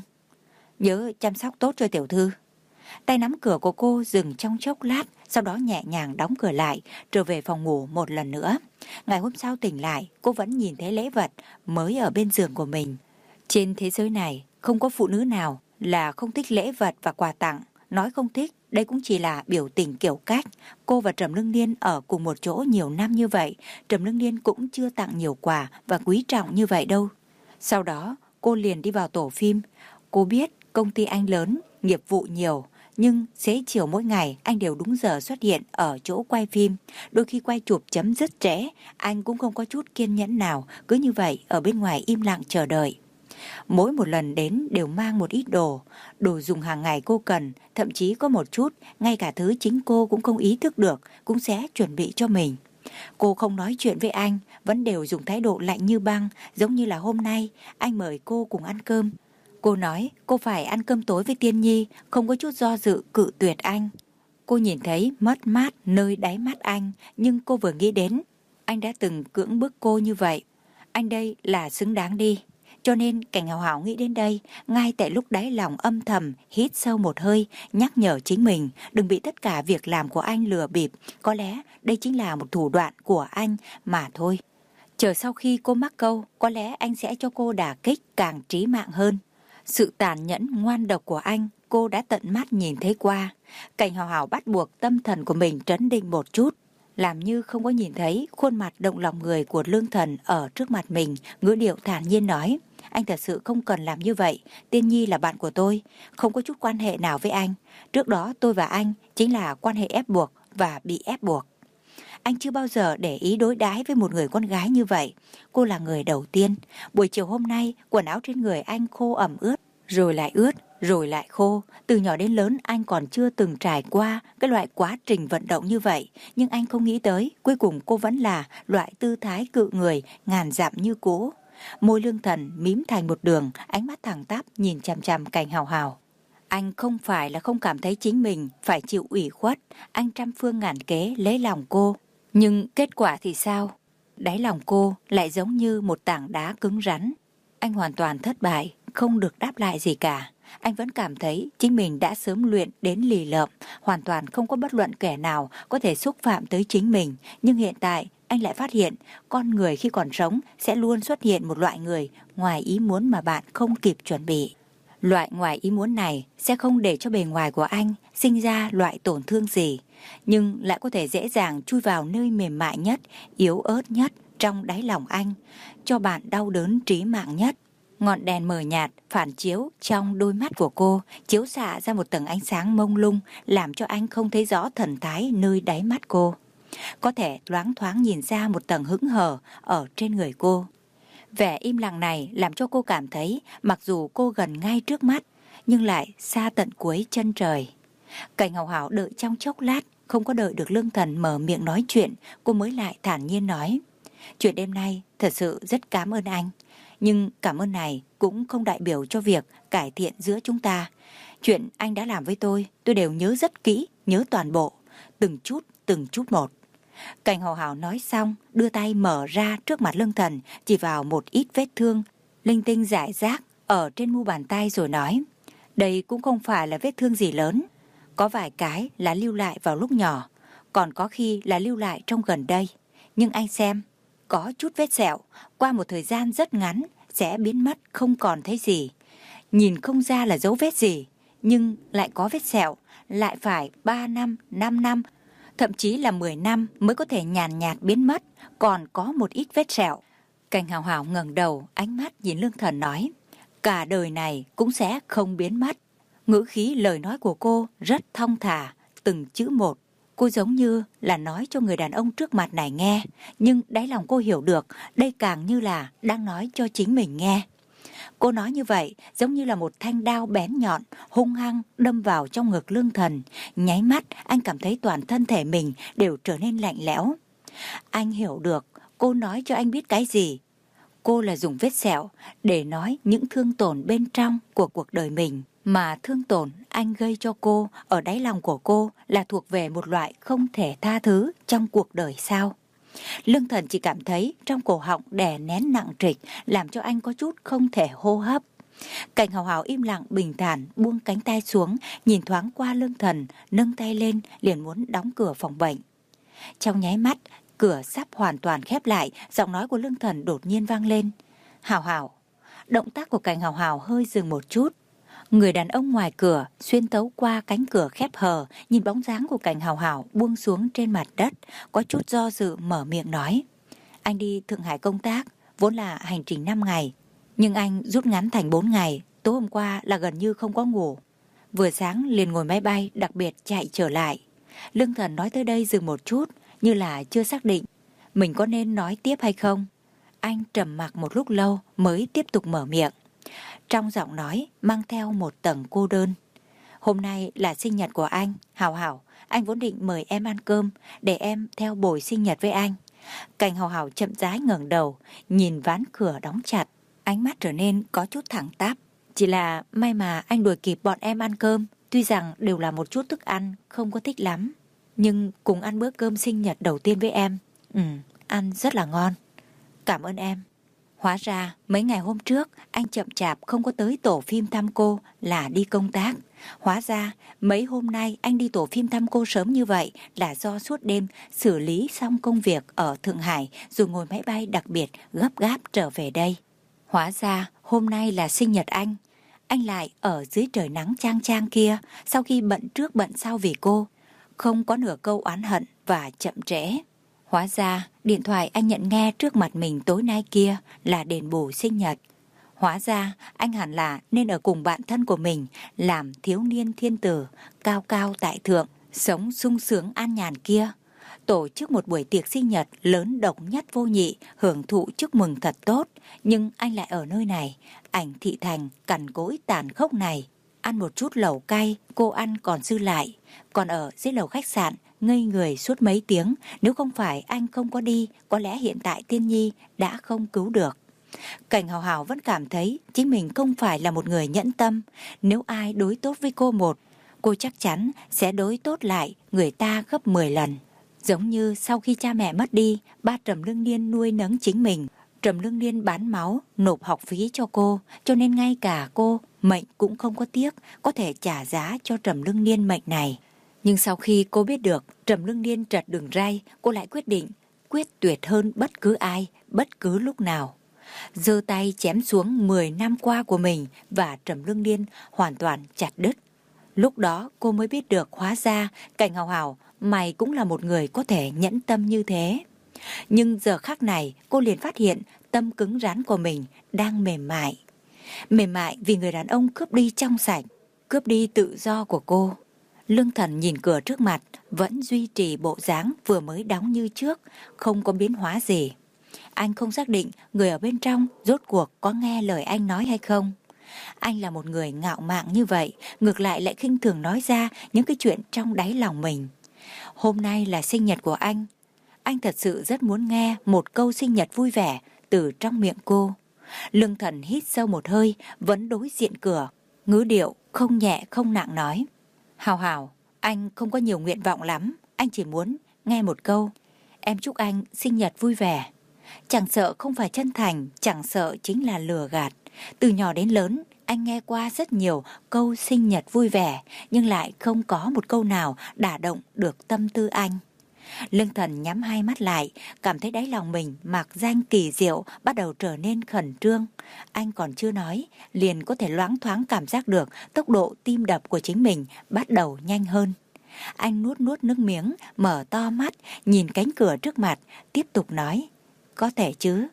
Nhớ chăm sóc tốt cho tiểu thư. Tay nắm cửa của cô dừng trong chốc lát, sau đó nhẹ nhàng đóng cửa lại, trở về phòng ngủ một lần nữa. Ngày hôm sau tỉnh lại, cô vẫn nhìn thấy lễ vật mới ở bên giường của mình. Trên thế giới này, không có phụ nữ nào là không thích lễ vật và quà tặng. Nói không thích, đây cũng chỉ là biểu tình kiểu cách. Cô và Trầm Lương Niên ở cùng một chỗ nhiều năm như vậy, Trầm Lương Niên cũng chưa tặng nhiều quà và quý trọng như vậy đâu. Sau đó, cô liền đi vào tổ phim. Cô biết công ty anh lớn, nghiệp vụ nhiều, nhưng xế chiều mỗi ngày anh đều đúng giờ xuất hiện ở chỗ quay phim. Đôi khi quay chụp chấm dứt trễ, anh cũng không có chút kiên nhẫn nào, cứ như vậy ở bên ngoài im lặng chờ đợi. Mỗi một lần đến đều mang một ít đồ, đồ dùng hàng ngày cô cần, thậm chí có một chút, ngay cả thứ chính cô cũng không ý thức được, cũng sẽ chuẩn bị cho mình. Cô không nói chuyện với anh, vẫn đều dùng thái độ lạnh như băng, giống như là hôm nay anh mời cô cùng ăn cơm. Cô nói cô phải ăn cơm tối với Tiên Nhi, không có chút do dự cự tuyệt anh. Cô nhìn thấy mất mát nơi đáy mắt anh, nhưng cô vừa nghĩ đến anh đã từng cưỡng bức cô như vậy. Anh đây là xứng đáng đi. Cho nên Cảnh Hào Hào nghĩ đến đây, ngay tại lúc đáy lòng âm thầm hít sâu một hơi, nhắc nhở chính mình đừng bị tất cả việc làm của anh lừa bịp. Có lẽ đây chính là một thủ đoạn của anh mà thôi. Chờ sau khi cô mắc câu, có lẽ anh sẽ cho cô đả kích càng trí mạng hơn. Sự tàn nhẫn ngoan độc của anh cô đã tận mắt nhìn thấy qua. Cảnh Hào Hào bắt buộc tâm thần của mình trấn định một chút, làm như không có nhìn thấy khuôn mặt động lòng người của Lương Thần ở trước mặt mình, ngữ điệu thản nhiên nói: anh thật sự không cần làm như vậy. Tiên Nhi là bạn của tôi, không có chút quan hệ nào với anh. Trước đó tôi và anh chính là quan hệ ép buộc và bị ép buộc. Anh chưa bao giờ để ý đối đãi với một người con gái như vậy. Cô là người đầu tiên. Buổi chiều hôm nay, quần áo trên người anh khô ẩm ướt, rồi lại ướt, rồi lại khô. Từ nhỏ đến lớn anh còn chưa từng trải qua cái loại quá trình vận động như vậy. Nhưng anh không nghĩ tới, cuối cùng cô vẫn là loại tư thái cự người, ngàn dặm như cũ. Môi Lương Thần mím thành một đường, ánh mắt thẳng tắp nhìn chằm chằm Cảnh Hào Hào. Anh không phải là không cảm thấy chính mình phải chịu ủy khuất, anh trăm phương ngàn kế lấy lòng cô. Nhưng kết quả thì sao? Đáy lòng cô lại giống như một tảng đá cứng rắn. Anh hoàn toàn thất bại, không được đáp lại gì cả. Anh vẫn cảm thấy chính mình đã sớm luyện đến lì lợm, hoàn toàn không có bất luận kẻ nào có thể xúc phạm tới chính mình. Nhưng hiện tại anh lại phát hiện con người khi còn sống sẽ luôn xuất hiện một loại người ngoài ý muốn mà bạn không kịp chuẩn bị. Loại ngoài ý muốn này sẽ không để cho bề ngoài của anh sinh ra loại tổn thương gì, nhưng lại có thể dễ dàng chui vào nơi mềm mại nhất, yếu ớt nhất trong đáy lòng anh, cho bạn đau đớn trí mạng nhất. Ngọn đèn mờ nhạt phản chiếu trong đôi mắt của cô, chiếu xạ ra một tầng ánh sáng mông lung, làm cho anh không thấy rõ thần thái nơi đáy mắt cô. Có thể loáng thoáng nhìn ra một tầng hững hờ ở trên người cô. Vẻ im lặng này làm cho cô cảm thấy mặc dù cô gần ngay trước mắt, nhưng lại xa tận cuối chân trời. Cảnh Hào Hào đợi trong chốc lát, không có đợi được Lương Thần mở miệng nói chuyện, cô mới lại thản nhiên nói: chuyện đêm nay thật sự rất cảm ơn anh. Nhưng cảm ơn này cũng không đại biểu cho việc cải thiện giữa chúng ta. Chuyện anh đã làm với tôi, tôi đều nhớ rất kỹ, nhớ toàn bộ, từng chút, từng chút một. Cảnh Hào Hào nói xong, đưa tay mở ra trước mặt Lương Thần, chỉ vào một ít vết thương linh tinh rải rác ở trên mu bàn tay rồi nói: đây cũng không phải là vết thương gì lớn, có vài cái là lưu lại vào lúc nhỏ, còn có khi là lưu lại trong gần đây. Nhưng anh xem, có chút vết sẹo, qua một thời gian rất ngắn sẽ biến mất không còn thấy gì. Nhìn không ra là dấu vết gì, nhưng lại có vết sẹo, lại phải ba năm, năm năm, thậm chí là mười năm mới có thể nhàn nhạt biến mất, còn có một ít vết sẹo. Cảnh Hào Hào ngẩng đầu, ánh mắt nhìn Lương Thần nói: cả đời này cũng sẽ không biến mất. Ngữ khí lời nói của cô rất thong thả, từng chữ một. Cô giống như là nói cho người đàn ông trước mặt này nghe, nhưng đáy lòng cô hiểu được đây càng như là đang nói cho chính mình nghe. Cô nói như vậy giống như là một thanh đao bén nhọn, hung hăng đâm vào trong ngực Lương Thần. Nháy mắt anh cảm thấy toàn thân thể mình đều trở nên lạnh lẽo. Anh hiểu được cô nói cho anh biết cái gì. Cô là dùng vết sẹo để nói những thương tổn bên trong của cuộc đời mình. Mà thương tổn anh gây cho cô ở đáy lòng của cô là thuộc về một loại không thể tha thứ trong cuộc đời sao? Lương Thần chỉ cảm thấy trong cổ họng đè nén nặng trịch, làm cho anh có chút không thể hô hấp. Cảnh Hào Hào im lặng bình thản buông cánh tay xuống, nhìn thoáng qua Lương Thần, nâng tay lên liền muốn đóng cửa phòng bệnh. Trong nháy mắt, cửa sắp hoàn toàn khép lại, giọng nói của Lương Thần đột nhiên vang lên: Hào Hào. Động tác của Cảnh Hào Hào hơi dừng một chút. Người đàn ông ngoài cửa xuyên tấu qua cánh cửa khép hờ, nhìn bóng dáng của Cảnh Hào Hào buông xuống trên mặt đất, có chút do dự mở miệng nói: anh đi Thượng Hải công tác, vốn là hành trình năm ngày, nhưng anh rút ngắn thành bốn ngày. Tối hôm qua là gần như không có ngủ, vừa sáng liền ngồi máy bay đặc biệt chạy trở lại. Lương Thần nói tới đây dừng một chút, như là chưa xác định mình có nên nói tiếp hay không. Anh trầm mặc một lúc lâu mới tiếp tục mở miệng. Trong giọng nói mang theo một tầng cô đơn. Hôm nay là sinh nhật của anh, Hảo Hảo. Anh vốn định mời em ăn cơm để em theo bồi sinh nhật với anh. Cảnh Hảo Hảo chậm rãi ngẩng đầu, nhìn ván cửa đóng chặt, ánh mắt trở nên có chút thẳng tắp. Chỉ là may mà anh đuổi kịp bọn em ăn cơm. Tuy rằng đều là một chút thức ăn không có thích lắm, nhưng cùng ăn bữa cơm sinh nhật đầu tiên với em. Ừ, ăn rất là ngon. Cảm ơn em. Hóa ra mấy ngày hôm trước anh chậm chạp không có tới tổ phim thăm cô là đi công tác. Hóa ra mấy hôm nay anh đi tổ phim thăm cô sớm như vậy là do suốt đêm xử lý xong công việc ở Thượng Hải rồi ngồi máy bay đặc biệt gấp gáp trở về đây. Hóa ra hôm nay là sinh nhật anh. Anh lại ở dưới trời nắng chang chang kia sau khi bận trước bận sau vì cô. Không có nửa câu oán hận và chậm trễ. Hóa ra điện thoại anh nhận nghe trước mặt mình tối nay kia là đền bù sinh nhật. Hóa ra anh hẳn là nên ở cùng bạn thân của mình làm thiếu niên thiên tử, cao cao tại thượng, sống sung sướng an nhàn kia. Tổ chức một buổi tiệc sinh nhật lớn độc nhất vô nhị, hưởng thụ chúc mừng thật tốt. Nhưng anh lại ở nơi này, ảnh thị thành, cằn cỗi tàn khốc này. Ăn một chút lẩu cay, cô ăn còn dư lại. Còn ở dưới lầu khách sạn, ngây người suốt mấy tiếng. Nếu không phải anh không có đi, có lẽ hiện tại Tiên Nhi đã không cứu được. Cảnh Hào Hào vẫn cảm thấy chính mình không phải là một người nhẫn tâm. Nếu ai đối tốt với cô một, cô chắc chắn sẽ đối tốt lại người ta gấp mười lần. Giống như sau khi cha mẹ mất đi, ba Trầm Lương Niên nuôi nấng chính mình. Trầm Lương Niên bán máu, nộp học phí cho cô, cho nên ngay cả cô, mệnh cũng không có tiếc, có thể trả giá cho Trầm Lương Niên mệnh này. Nhưng sau khi cô biết được Trầm Lương Niên trật đường ray, cô lại quyết định, quyết tuyệt hơn bất cứ ai, bất cứ lúc nào. Giơ tay chém xuống mười năm qua của mình và Trầm Lương Niên hoàn toàn chặt đứt. Lúc đó cô mới biết được hóa ra Cảnh Hào Hào, mày cũng là một người có thể nhẫn tâm như thế. Nhưng giờ khắc này cô liền phát hiện tâm cứng rắn của mình đang mềm mại. Mềm mại vì người đàn ông cướp đi trong sạch, cướp đi tự do của cô. Lương Thần nhìn cửa trước mặt vẫn duy trì bộ dáng vừa mới đóng như trước, không có biến hóa gì. Anh không xác định người ở bên trong rốt cuộc có nghe lời anh nói hay không. Anh là một người ngạo mạn như vậy, ngược lại lại khinh thường nói ra những cái chuyện trong đáy lòng mình. Hôm nay là sinh nhật của anh. Anh thật sự rất muốn nghe một câu sinh nhật vui vẻ từ trong miệng cô. Lương Thần hít sâu một hơi, vẫn đối diện cửa, ngữ điệu không nhẹ không nặng nói. Hào Hào, anh không có nhiều nguyện vọng lắm, anh chỉ muốn nghe một câu. Em chúc anh sinh nhật vui vẻ. Chẳng sợ không phải chân thành, chẳng sợ chính là lừa gạt. Từ nhỏ đến lớn, anh nghe qua rất nhiều câu sinh nhật vui vẻ, nhưng lại không có một câu nào đả động được tâm tư anh. Lương Thần nhắm hai mắt lại, cảm thấy đáy lòng mình mạc danh kỳ diệu bắt đầu trở nên khẩn trương. Anh còn chưa nói, liền có thể loáng thoáng cảm giác được tốc độ tim đập của chính mình bắt đầu nhanh hơn. Anh nuốt nuốt nước miếng, mở to mắt, nhìn cánh cửa trước mặt, tiếp tục nói. Có thể chứ.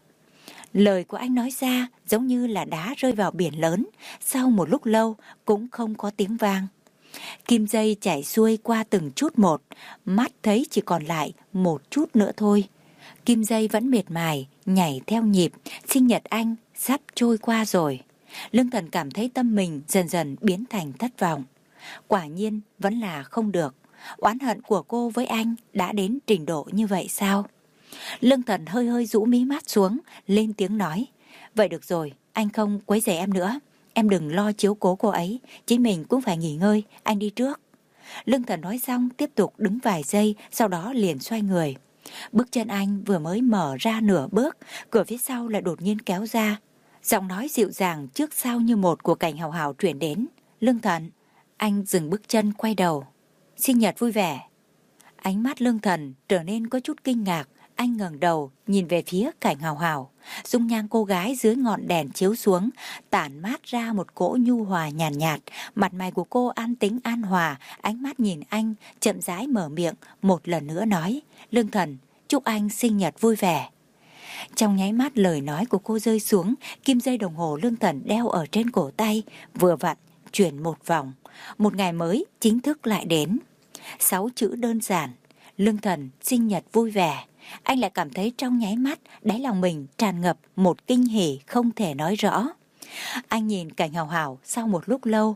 Lời của anh nói ra giống như là đá rơi vào biển lớn, sau một lúc lâu cũng không có tiếng vang. Kim dây chảy xuôi qua từng chút một, mắt thấy chỉ còn lại một chút nữa thôi. Kim dây vẫn miệt mài, nhảy theo nhịp, sinh nhật anh sắp trôi qua rồi. Lương Thần cảm thấy tâm mình dần dần biến thành thất vọng. Quả nhiên vẫn là không được. Oán hận của cô với anh đã đến trình độ như vậy sao? Lương Thần hơi hơi rũ mí mắt xuống, lên tiếng nói. Vậy được rồi, anh không quấy rầy em nữa. Em đừng lo chiếu cố cô ấy, chính mình cũng phải nghỉ ngơi, anh đi trước. Lương Thần nói xong tiếp tục đứng vài giây, sau đó liền xoay người. Bước chân anh vừa mới mở ra nửa bước, cửa phía sau lại đột nhiên kéo ra. Giọng nói dịu dàng trước sau như một của Cảnh Hào Hào chuyển đến. Lương Thần, anh dừng bước chân quay đầu. Sinh nhật vui vẻ. Ánh mắt Lương Thần trở nên có chút kinh ngạc. Anh ngẩng đầu nhìn về phía Cảnh Hào Hào. Dung nhan cô gái dưới ngọn đèn chiếu xuống, tản mát ra một cỗ nhu hòa nhàn nhạt, nhạt. Mặt mày của cô an tĩnh an hòa, ánh mắt nhìn anh, chậm rãi mở miệng, một lần nữa nói. Lương Thần, chúc anh sinh nhật vui vẻ. Trong nháy mắt lời nói của cô rơi xuống, kim dây đồng hồ Lương Thần đeo ở trên cổ tay, vừa vặn, chuyển một vòng. Một ngày mới chính thức lại đến. Sáu chữ đơn giản. Lương Thần sinh nhật vui vẻ. Anh lại cảm thấy trong nháy mắt đáy lòng mình tràn ngập một kinh hỉ không thể nói rõ. Anh nhìn Cảnh Hào Hào sau một lúc lâu,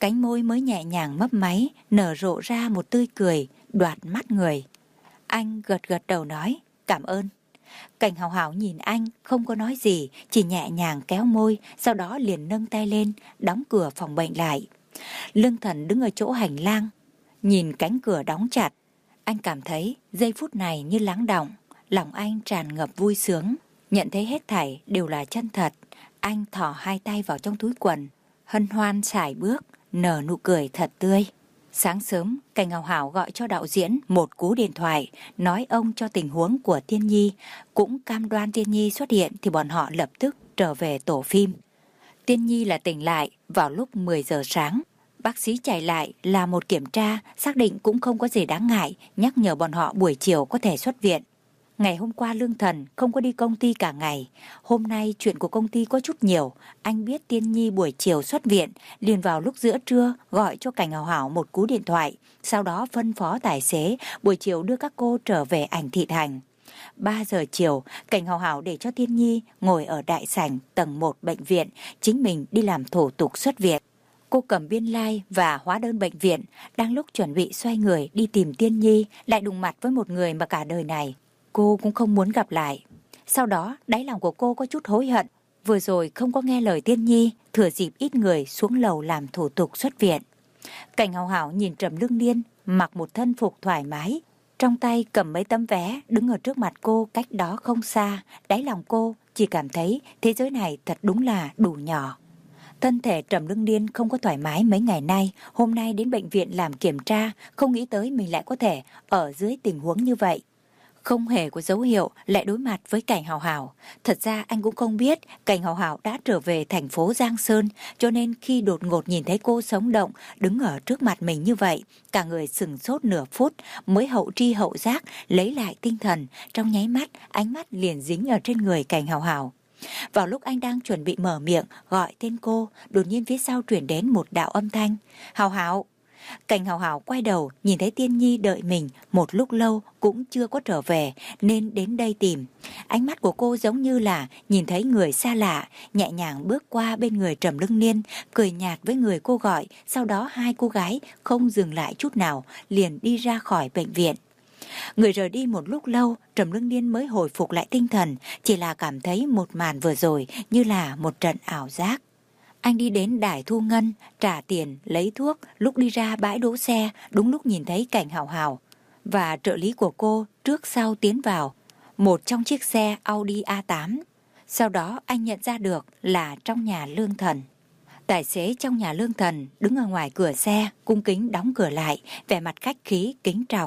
Cánh môi mới nhẹ nhàng mấp máy, nở rộ ra một tươi cười, đoạt mắt người. Anh gật gật đầu nói, cảm ơn. Cảnh Hào Hào nhìn anh, không có nói gì, chỉ nhẹ nhàng kéo môi, sau đó liền nâng tay lên, đóng cửa phòng bệnh lại. Lương Thần đứng ở chỗ hành lang, nhìn cánh cửa đóng chặt. Anh cảm thấy giây phút này như lắng đọng, lòng anh tràn ngập vui sướng. Nhận thấy hết thảy đều là chân thật, anh thò hai tay vào trong túi quần, hân hoan sải bước, nở nụ cười thật tươi. Sáng sớm, Cảnh Hào Hào gọi cho đạo diễn một cú điện thoại, nói ông cho tình huống của Tiên Nhi, cũng cam đoan Tiên Nhi xuất hiện thì bọn họ lập tức trở về tổ phim. Tiên Nhi là tỉnh lại vào lúc mười giờ sáng. Bác sĩ chạy lại làm một kiểm tra, xác định cũng không có gì đáng ngại, nhắc nhở bọn họ buổi chiều có thể xuất viện. Ngày hôm qua Lương Thần không có đi công ty cả ngày. Hôm nay chuyện của công ty có chút nhiều. Anh biết Tiên Nhi buổi chiều xuất viện, liền vào lúc giữa trưa gọi cho Cảnh Hào Hào một cú điện thoại. Sau đó phân phó tài xế buổi chiều đưa các cô trở về ảnh thị thành. ba giờ chiều, Cảnh Hào Hào để cho Tiên Nhi ngồi ở đại sảnh tầng một bệnh viện, chính mình đi làm thủ tục xuất viện. Cô cầm biên lai và hóa đơn bệnh viện, đang lúc chuẩn bị xoay người đi tìm Tiên Nhi, lại đụng mặt với một người mà cả đời này cô cũng không muốn gặp lại. Sau đó, đáy lòng của cô có chút hối hận, vừa rồi không có nghe lời Tiên Nhi, thừa dịp ít người xuống lầu làm thủ tục xuất viện. Cảnh Hào Hào nhìn Trầm Lương Niên, mặc một thân phục thoải mái, trong tay cầm mấy tấm vé, đứng ở trước mặt cô cách đó không xa. Đáy lòng cô chỉ cảm thấy thế giới này thật đúng là đủ nhỏ. Thân thể Trầm Lương Niên không có thoải mái mấy ngày nay, hôm nay đến bệnh viện làm kiểm tra, không nghĩ tới mình lại có thể ở dưới tình huống như vậy. Không hề có dấu hiệu lại đối mặt với Cảnh Hào Hào. Thật ra anh cũng không biết Cảnh Hào Hào đã trở về thành phố Giang Sơn, cho nên khi đột ngột nhìn thấy cô sống động đứng ở trước mặt mình như vậy, cả người sừng sốt nửa phút mới hậu tri hậu giác lấy lại tinh thần. Trong nháy mắt, ánh mắt liền dính ở trên người Cảnh Hào Hào. Vào lúc anh đang chuẩn bị mở miệng gọi tên cô, đột nhiên phía sau truyền đến một đạo âm thanh, Hào Hào. Cảnh Hào Hào quay đầu nhìn thấy Tiên Nhi đợi mình một lúc lâu cũng chưa có trở về nên đến đây tìm. Ánh mắt của cô giống như là nhìn thấy người xa lạ, nhẹ nhàng bước qua bên người Trầm Lương Niên, cười nhạt với người cô gọi. Sau đó hai cô gái không dừng lại chút nào liền đi ra khỏi bệnh viện. Người rời đi một lúc lâu, Trầm Lương Niên mới hồi phục lại tinh thần, chỉ là cảm thấy một màn vừa rồi như là một trận ảo giác. Anh đi đến đài thu ngân, trả tiền, lấy thuốc, lúc đi ra bãi đỗ xe, đúng lúc nhìn thấy Cảnh Hào Hào và trợ lý của cô trước sau tiến vào một trong chiếc xe Audi a tám. Sau đó anh nhận ra được là trong nhà Lương Thần. Tài xế trong nhà Lương Thần đứng ở ngoài cửa xe, cung kính đóng cửa lại, vẻ mặt khách khí, kính trọng.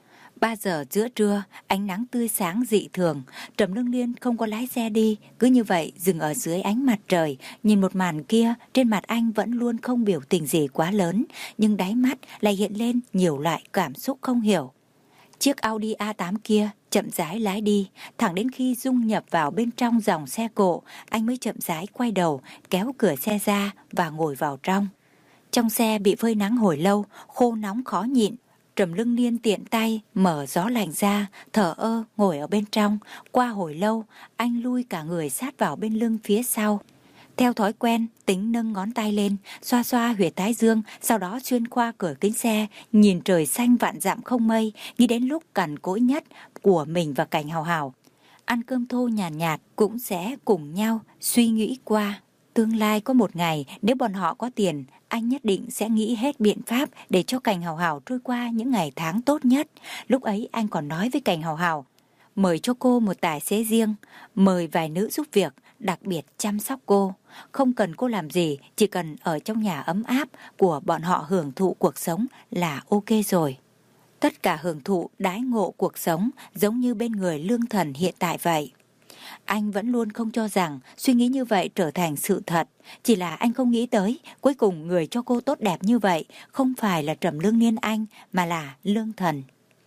ba giờ giữa trưa, ánh nắng tươi sáng dị thường, Trầm Lương Niên không có lái xe đi, cứ như vậy dừng ở dưới ánh mặt trời, nhìn một màn kia, trên mặt anh vẫn luôn không biểu tình gì quá lớn, nhưng đáy mắt lại hiện lên nhiều loại cảm xúc không hiểu. Chiếc Audi a tám kia chậm rãi lái đi, thẳng đến khi dung nhập vào bên trong dòng xe cộ, anh mới chậm rãi quay đầu, kéo cửa xe ra và ngồi vào trong. Trong xe bị phơi nắng hồi lâu, khô nóng khó nhịn. Trầm Lương Niên tiện tay mở gió lạnh ra, thở ơ ngồi ở bên trong. Qua hồi lâu, anh lui cả người sát vào bên lưng phía sau. Theo thói quen, Tính nâng ngón tay lên, xoa xoa huyệt thái dương, sau đó xuyên qua cửa kính xe, nhìn trời xanh vạn dặm không mây, nghĩ đến lúc cằn cỗi nhất của mình và Cảnh Hào Hào. Ăn cơm thô nhàn nhạt, nhạt cũng sẽ cùng nhau suy nghĩ qua. Tương lai có một ngày, nếu bọn họ có tiền, anh nhất định sẽ nghĩ hết biện pháp để cho Cảnh Hào Hào trôi qua những ngày tháng tốt nhất. Lúc ấy anh còn nói với Cảnh Hào Hào, mời cho cô một tài xế riêng, mời vài nữ giúp việc, đặc biệt chăm sóc cô. Không cần cô làm gì, chỉ cần ở trong nhà ấm áp của bọn họ hưởng thụ cuộc sống là ok rồi. Tất cả hưởng thụ đãi ngộ cuộc sống giống như bên người Lương Thần hiện tại vậy. Anh vẫn luôn không cho rằng suy nghĩ như vậy trở thành sự thật. Chỉ là anh không nghĩ tới, cuối cùng người cho cô tốt đẹp như vậy không phải là Trầm Lương Niên anh, mà là Lương Thần.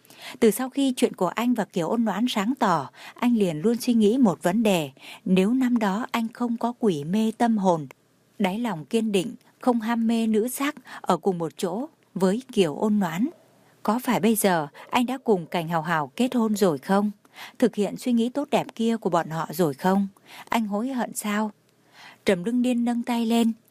Từ sau khi chuyện của anh và Kiều Ôn Noãn sáng tỏ, anh liền luôn suy nghĩ một vấn đề. Nếu năm đó anh không có quỷ mê tâm hồn, đáy lòng kiên định, không ham mê nữ sắc ở cùng một chỗ với Kiều Ôn Noãn, có phải bây giờ anh đã cùng Cảnh Hào Hào kết hôn rồi không? Thực hiện suy nghĩ tốt đẹp kia của bọn họ rồi không? Anh hối hận sao? Trầm Lương Niên nâng tay lên,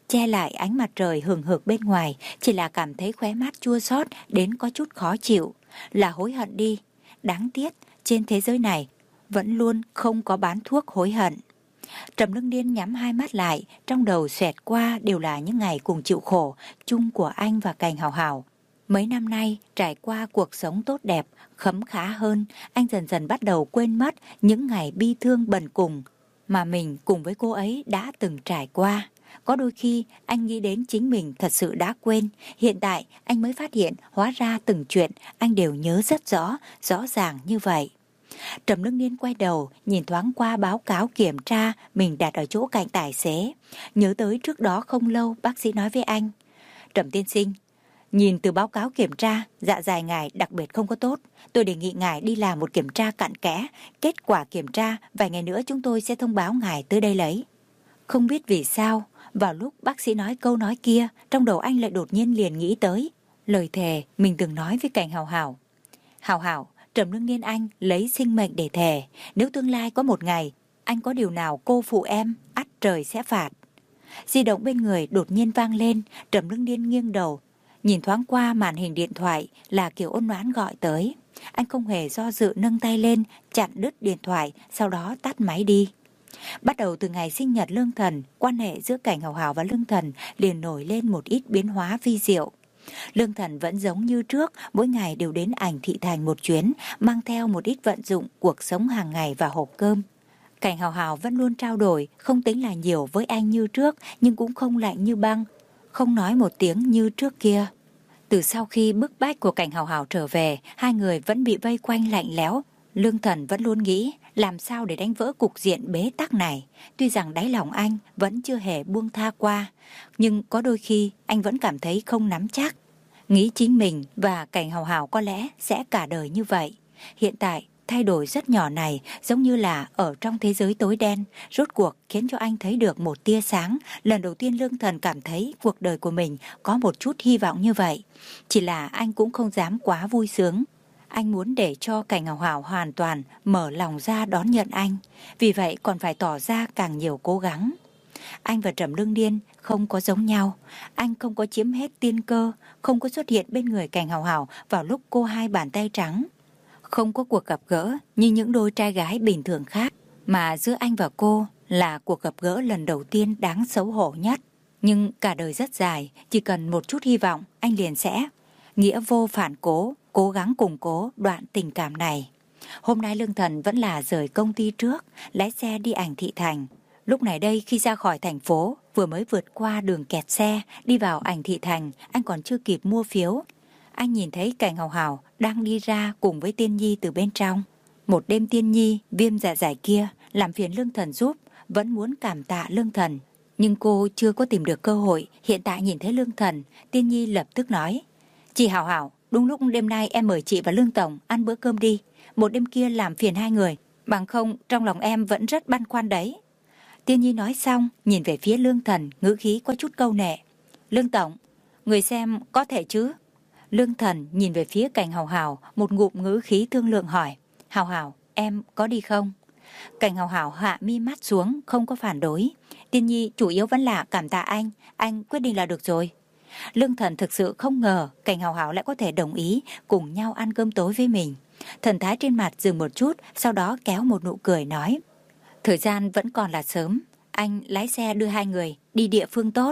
che lại ánh mặt trời hừng hực bên ngoài, chỉ là cảm thấy khóe mắt chua xót đến có chút khó chịu, là hối hận đi. Đáng tiếc, trên thế giới này vẫn luôn không có bán thuốc hối hận. Trầm Lương Điên nhắm hai mắt lại, trong đầu xoẹt qua đều là những ngày cùng chịu khổ chung của anh và Cảnh Hào Hào. Mấy năm nay trải qua cuộc sống tốt đẹp, khấm khá hơn, anh dần dần bắt đầu quên mất những ngày bi thương bần cùng mà mình cùng với cô ấy đã từng trải qua. Có đôi khi anh nghĩ đến chính mình thật sự đã quên, hiện tại anh mới phát hiện hóa ra từng chuyện anh đều nhớ rất rõ, rõ ràng như vậy. Trầm Lương Điên quay đầu, nhìn thoáng qua báo cáo kiểm tra mình đặt ở chỗ cạnh tài xế. Nhớ tới trước đó không lâu bác sĩ nói với anh: Trầm tiên sinh, nhìn từ báo cáo kiểm tra, dạ dày ngài đặc biệt không có tốt. Tôi đề nghị ngài đi làm một kiểm tra cặn kẽ. Kết quả kiểm tra, vài ngày nữa chúng tôi sẽ thông báo ngài tới đây lấy. Không biết vì sao, vào lúc bác sĩ nói câu nói kia, trong đầu anh lại đột nhiên liền nghĩ tới lời thề mình từng nói với Cảnh Hào Hào. Hào Hào, Trầm Lương Điên anh lấy sinh mệnh để thề, nếu tương lai có một ngày anh có điều nào cô phụ em, ắt trời sẽ phạt. Di động bên người đột nhiên vang lên, Trầm Lương Điên nghiêng đầu, nhìn thoáng qua màn hình điện thoại là Kiều Ôn Noãn gọi tới. Anh không hề do dự nâng tay lên, chặn đứt điện thoại, sau đó tắt máy đi. Bắt đầu từ ngày sinh nhật Lương Thần, quan hệ giữa Cảnh Hào Hào và Lương Thần liền nổi lên một ít biến hóa vi diệu. Lương Thần vẫn giống như trước, mỗi ngày đều đến Ảnh Thị Thành một chuyến, mang theo một ít vận dụng cuộc sống hàng ngày và hộp cơm. Cảnh Hào Hào vẫn luôn trao đổi, không tính là nhiều với anh như trước, nhưng cũng không lạnh như băng, không nói một tiếng như trước kia. Từ sau khi bức bách của Cảnh Hào Hào trở về, hai người vẫn bị vây quanh lạnh lẽo. Lương Thần vẫn luôn nghĩ làm sao để đánh vỡ cục diện bế tắc này. Tuy rằng đáy lòng anh vẫn chưa hề buông tha qua, nhưng có đôi khi anh vẫn cảm thấy không nắm chắc. Nghĩ chính mình và Cảnh Hào Hào có lẽ sẽ cả đời như vậy. Hiện tại thay đổi rất nhỏ này giống như là ở trong thế giới tối đen, rốt cuộc khiến cho anh thấy được một tia sáng. Lần đầu tiên Lương Thần cảm thấy cuộc đời của mình có một chút hy vọng như vậy. Chỉ là anh cũng không dám quá vui sướng. Anh muốn để cho Cảnh Hào Hào hoàn toàn mở lòng ra đón nhận anh, vì vậy còn phải tỏ ra càng nhiều cố gắng. Anh và Trầm Lương Điên không có giống nhau. Anh không có chiếm hết tiên cơ, không có xuất hiện bên người Cảnh Hào Hào vào lúc cô hai bàn tay trắng. Không có cuộc gặp gỡ như những đôi trai gái bình thường khác, mà giữa anh và cô là cuộc gặp gỡ lần đầu tiên đáng xấu hổ nhất. Nhưng cả đời rất dài, chỉ cần một chút hy vọng anh liền sẽ nghĩa vô phản cố, cố gắng củng cố đoạn tình cảm này. Hôm nay Lương Thần vẫn là rời công ty trước, lái xe đi Ảnh Thị Thành. Lúc này đây khi ra khỏi thành phố, vừa mới vượt qua đường kẹt xe, đi vào Ảnh Thị Thành, anh còn chưa kịp mua phiếu. Anh nhìn thấy Cảnh Hào Hào đang đi ra cùng với Tiên Nhi từ bên trong. Một đêm Tiên Nhi viêm dạ dày kia làm phiền Lương Thần giúp, vẫn muốn cảm tạ Lương Thần. Nhưng cô chưa có tìm được cơ hội, hiện tại nhìn thấy Lương Thần, Tiên Nhi lập tức nói: Chị Hào Hào, đúng lúc đêm nay em mời chị và Lương Tổng ăn bữa cơm đi. Một đêm kia làm phiền hai người, bằng không trong lòng em vẫn rất băn khoăn đấy. Tiên Nhi nói xong, nhìn về phía Lương Thần, ngữ khí có chút câu nệ. Lương Tổng, người xem có thể chứ? Lương Thần nhìn về phía Cảnh Hào Hào, một ngụm ngữ khí thương lượng hỏi: Hào Hào, em có đi không? Cảnh Hào Hào hạ mi mắt xuống, không có phản đối. Tiên Nhi chủ yếu vẫn là cảm tạ anh, anh quyết định là được rồi. Lương Thần thực sự không ngờ Cảnh Hào Hào lại có thể đồng ý cùng nhau ăn cơm tối với mình. Thần thái trên mặt dừng một chút, sau đó kéo một nụ cười nói: Thời gian vẫn còn là sớm, anh lái xe đưa hai người đi địa phương tốt.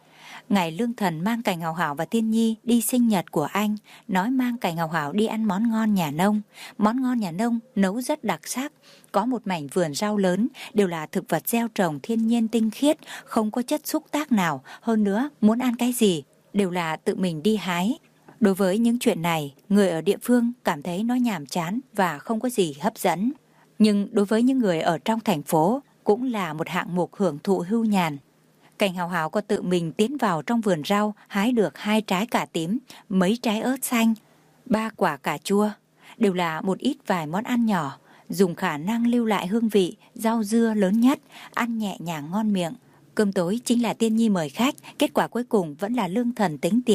Ngày Lương Thần mang Cảnh Hào Hào và Tiên Nhi đi sinh nhật của anh, nói mang Cảnh Hào Hào đi ăn món ngon nhà nông. Món ngon nhà nông nấu rất đặc sắc, có một mảnh vườn rau lớn, đều là thực vật gieo trồng thiên nhiên tinh khiết, không có chất xúc tác nào. Hơn nữa, muốn ăn cái gì, đều là tự mình đi hái. Đối với những chuyện này, người ở địa phương cảm thấy nó nhàm chán và không có gì hấp dẫn. Nhưng đối với những người ở trong thành phố, cũng là một hạng mục hưởng thụ hưu nhàn. Cảnh Hào Hào có tự mình tiến vào trong vườn rau, hái được hai trái cà tím, mấy trái ớt xanh, ba quả cà chua, đều là một ít vài món ăn nhỏ, dùng khả năng lưu lại hương vị, rau dưa lớn nhất, ăn nhẹ nhàng ngon miệng. Cơm tối chính là Tiên Nhi mời khách, kết quả cuối cùng vẫn là Lương Thần tính tiền.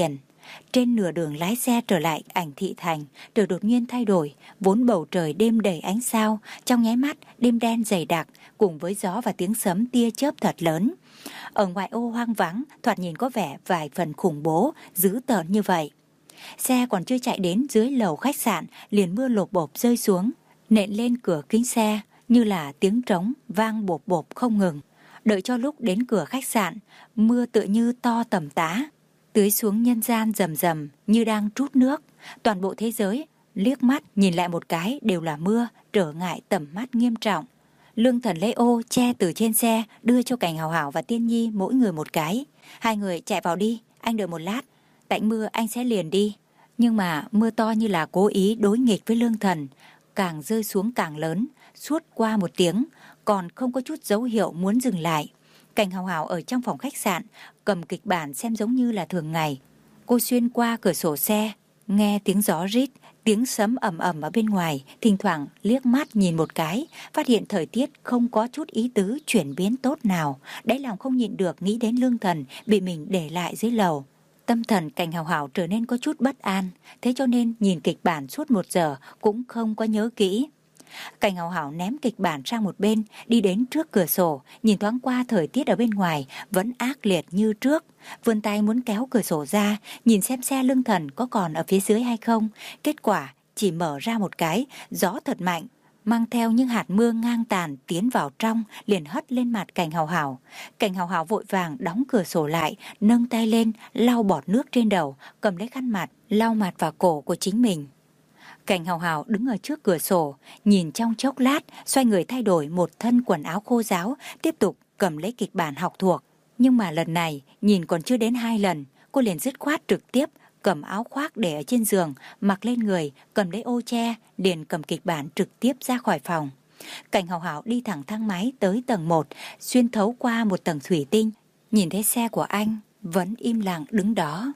Trên nửa đường lái xe trở lại Ảnh Thị Thành, trời đột nhiên thay đổi, vốn bầu trời đêm đầy ánh sao, trong nháy mắt đêm đen dày đặc cùng với gió và tiếng sấm tia chớp thật lớn. Ở ngoại ô hoang vắng, thoạt nhìn có vẻ vài phần khủng bố, dữ tợn như vậy. Xe còn chưa chạy đến dưới lầu khách sạn, liền mưa lộp bộp rơi xuống, nện lên cửa kính xe như là tiếng trống vang bộp bộp không ngừng. Đợi cho lúc đến cửa khách sạn, mưa tựa như to tầm tá, tưới xuống nhân gian rầm rầm như đang trút nước. Toàn bộ thế giới liếc mắt nhìn lại một cái đều là mưa, trở ngại tầm mắt nghiêm trọng. Lương Thần lấy ô che từ trên xe đưa cho Cảnh Hào Hào và Tiên Nhi mỗi người một cái. Hai người chạy vào đi, anh đợi một lát, tạnh mưa anh sẽ liền đi. Nhưng mà mưa to như là cố ý đối nghịch với Lương Thần, càng rơi xuống càng lớn, suốt qua một tiếng, còn không có chút dấu hiệu muốn dừng lại. Cảnh Hào Hào ở trong phòng khách sạn, cầm kịch bản xem giống như là thường ngày. Cô xuyên qua cửa sổ xe, nghe tiếng gió rít, tiếng sấm ầm ầm ở bên ngoài, thỉnh thoảng liếc mắt nhìn một cái, phát hiện thời tiết không có chút ý tứ chuyển biến tốt nào. Đáy lòng không nhịn được nghĩ đến Lương Thần bị mình để lại dưới lầu. Tâm thần Cảnh Hào Hào trở nên có chút bất an, thế cho nên nhìn kịch bản suốt một giờ cũng không có nhớ kỹ. Cảnh Hào Hào ném kịch bản sang một bên, đi đến trước cửa sổ, nhìn thoáng qua thời tiết ở bên ngoài vẫn ác liệt như trước, vươn tay muốn kéo cửa sổ ra, nhìn xem xe Lương Thần có còn ở phía dưới hay không. Kết quả chỉ mở ra một cái, gió thật mạnh, mang theo những hạt mưa ngang tàn tiến vào trong, liền hất lên mặt Cảnh Hào Hào. Cảnh Hào Hào vội vàng đóng cửa sổ lại, nâng tay lên lau bọt nước trên đầu, cầm lấy khăn mặt lau mặt và cổ của chính mình. Cảnh Hào Hào đứng ở trước cửa sổ, nhìn trong chốc lát, xoay người thay đổi một thân quần áo khô ráo, tiếp tục cầm lấy kịch bản học thuộc. Nhưng mà lần này, nhìn còn chưa đến hai lần, cô liền dứt khoát trực tiếp cầm áo khoác để ở trên giường, mặc lên người, cầm lấy ô che, liền cầm kịch bản trực tiếp ra khỏi phòng. Cảnh Hào Hào đi thẳng thang máy tới tầng một, xuyên thấu qua một tầng thủy tinh, nhìn thấy xe của anh vẫn im lặng đứng đó,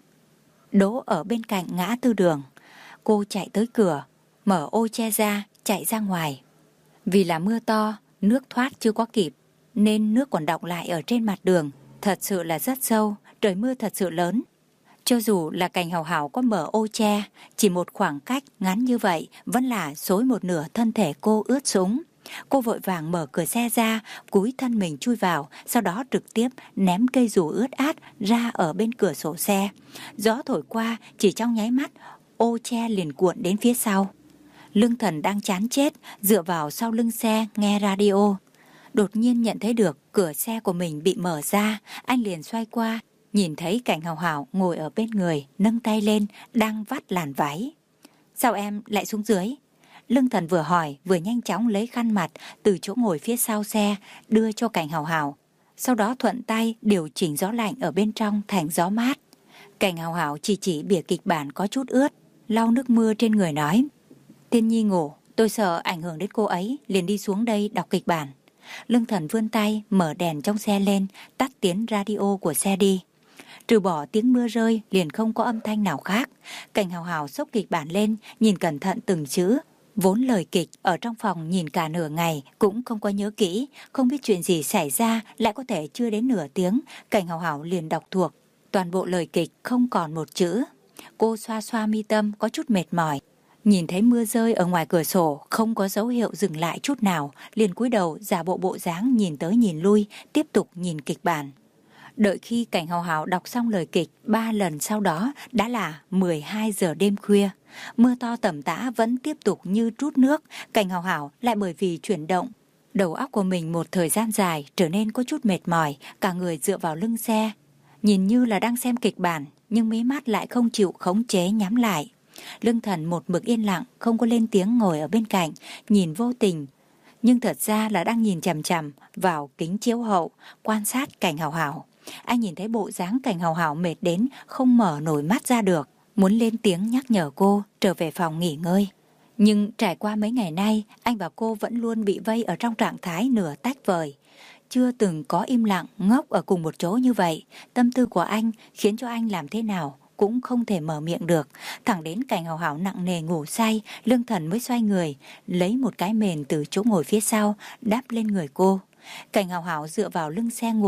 đỗ ở bên cạnh ngã tư đường. Cô chạy tới cửa, mở ô che ra, chạy ra ngoài. Vì là mưa to, nước thoát chưa có kịp, nên nước còn đọng lại ở trên mặt đường. Thật sự là rất sâu, trời mưa thật sự lớn. Cho dù là Cảnh Hào Hào có mở ô che, chỉ một khoảng cách ngắn như vậy vẫn là xối một nửa thân thể cô ướt sũng. Cô vội vàng mở cửa xe ra, cúi thân mình chui vào, sau đó trực tiếp ném cây dù ướt át ra ở bên cửa sổ xe. Gió thổi qua, chỉ trong nháy mắt, ô che liền cuộn đến phía sau. Lương Thần đang chán chết, dựa vào sau lưng xe nghe radio. Đột nhiên nhận thấy được cửa xe của mình bị mở ra, anh liền xoay qua, nhìn thấy Cảnh Hào Hào ngồi ở bên người, nâng tay lên, đang vắt làn váy. Sao em lại xuống dưới? Lương Thần vừa hỏi, vừa nhanh chóng lấy khăn mặt từ chỗ ngồi phía sau xe, đưa cho Cảnh Hào Hào. Sau đó thuận tay điều chỉnh gió lạnh ở bên trong thành gió mát. Cảnh Hào Hào chỉ chỉ bìa kịch bản có chút ướt, lau nước mưa trên người nói: Tiên Nhi ngủ, tôi sợ ảnh hưởng đến cô ấy, liền đi xuống đây đọc kịch bản. Lương Thần vươn tay mở đèn trong xe lên, tắt tiếng radio của xe đi. Trừ bỏ tiếng mưa rơi liền không có âm thanh nào khác. Cảnh Hào Hào xốc kịch bản lên, nhìn cẩn thận từng chữ. Vốn lời kịch ở trong phòng nhìn cả nửa ngày cũng không có nhớ kỹ, không biết chuyện gì xảy ra, lại có thể chưa đến nửa tiếng Cảnh Hào Hào liền đọc thuộc toàn bộ lời kịch không còn một chữ. Cô xoa xoa mi tâm có chút mệt mỏi, nhìn thấy mưa rơi ở ngoài cửa sổ không có dấu hiệu dừng lại chút nào, liền cúi đầu giả bộ bộ dáng nhìn tới nhìn lui, tiếp tục nhìn kịch bản. Đợi khi Cảnh Hào Hào đọc xong lời kịch ba lần sau đó đã là mười hai giờ đêm khuya. Mưa to tầm tã vẫn tiếp tục như trút nước. Cảnh Hào Hào lại bởi vì chuyển động đầu óc của mình một thời gian dài trở nên có chút mệt mỏi, cả người dựa vào lưng xe, nhìn như là đang xem kịch bản, nhưng mí mắt lại không chịu khống chế nhắm lại. Lương Thần một mực yên lặng, không có lên tiếng ngồi ở bên cạnh, nhìn vô tình, nhưng thật ra là đang nhìn chằm chằm vào kính chiếu hậu, quan sát Cảnh Hào Hào. Anh nhìn thấy bộ dáng Cảnh Hào Hào mệt đến không mở nổi mắt ra được, muốn lên tiếng nhắc nhở cô trở về phòng nghỉ ngơi. Nhưng trải qua mấy ngày nay, anh và cô vẫn luôn bị vây ở trong trạng thái nửa tách vời, chưa từng có im lặng ngốc ở cùng một chỗ như vậy. Tâm tư của anh khiến cho anh làm thế nào cũng không thể mở miệng được. Thẳng đến Cảnh Hào Hào nặng nề ngủ say, Lương Thần mới xoay người lấy một cái mền từ chỗ ngồi phía sau đắp lên người cô. Cảnh Hào Hào dựa vào lưng xe ngủ,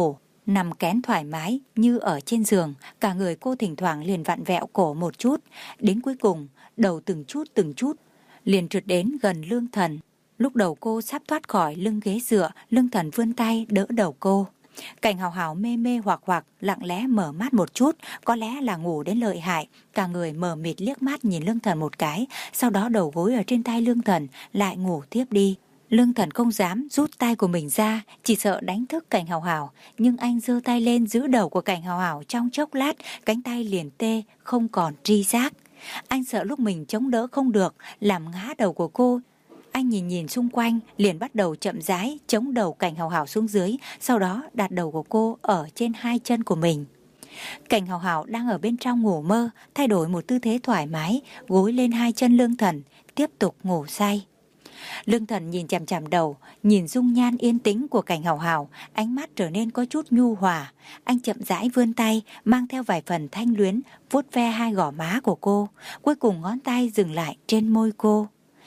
nằm kén thoải mái như ở trên giường. Cả người cô thỉnh thoảng liền vặn vẹo cổ một chút, đến cuối cùng đầu từng chút từng chút liền trượt đến gần Lương Thần. Lúc đầu cô sắp thoát khỏi lưng ghế dựa, Lương Thần vươn tay đỡ đầu cô. Cảnh Hào Hào mê mê hoặc hoặc lặng lẽ mở mắt một chút, có lẽ là ngủ đến lợi hại, cả người mờ mịt liếc mắt nhìn Lương Thần một cái, sau đó đầu gối ở trên tay Lương Thần lại ngủ tiếp đi. Lương Thần không dám rút tay của mình ra, chỉ sợ đánh thức Cảnh Hào Hào, nhưng anh giơ tay lên giữ đầu của Cảnh Hào Hào, trong chốc lát cánh tay liền tê, không còn tri giác. Anh sợ lúc mình chống đỡ không được làm ngã đầu của cô. Anh nhìn nhìn xung quanh, liền bắt đầu chậm rãi chống đầu Cảnh Hào Hào xuống dưới, sau đó đặt đầu của cô ở trên hai chân của mình. Cảnh Hào Hào đang ở bên trong ngủ mơ, thay đổi một tư thế thoải mái, gối lên hai chân Lương Thần, tiếp tục ngủ say. Lương Thần nhìn chằm chằm đầu, nhìn dung nhan yên tĩnh của Cảnh Hào Hào, ánh mắt trở nên có chút nhu hòa. Anh chậm rãi vươn tay, mang theo vài phần thanh luyến, vuốt ve hai gò má của cô, cuối cùng ngón tay dừng lại trên môi cô.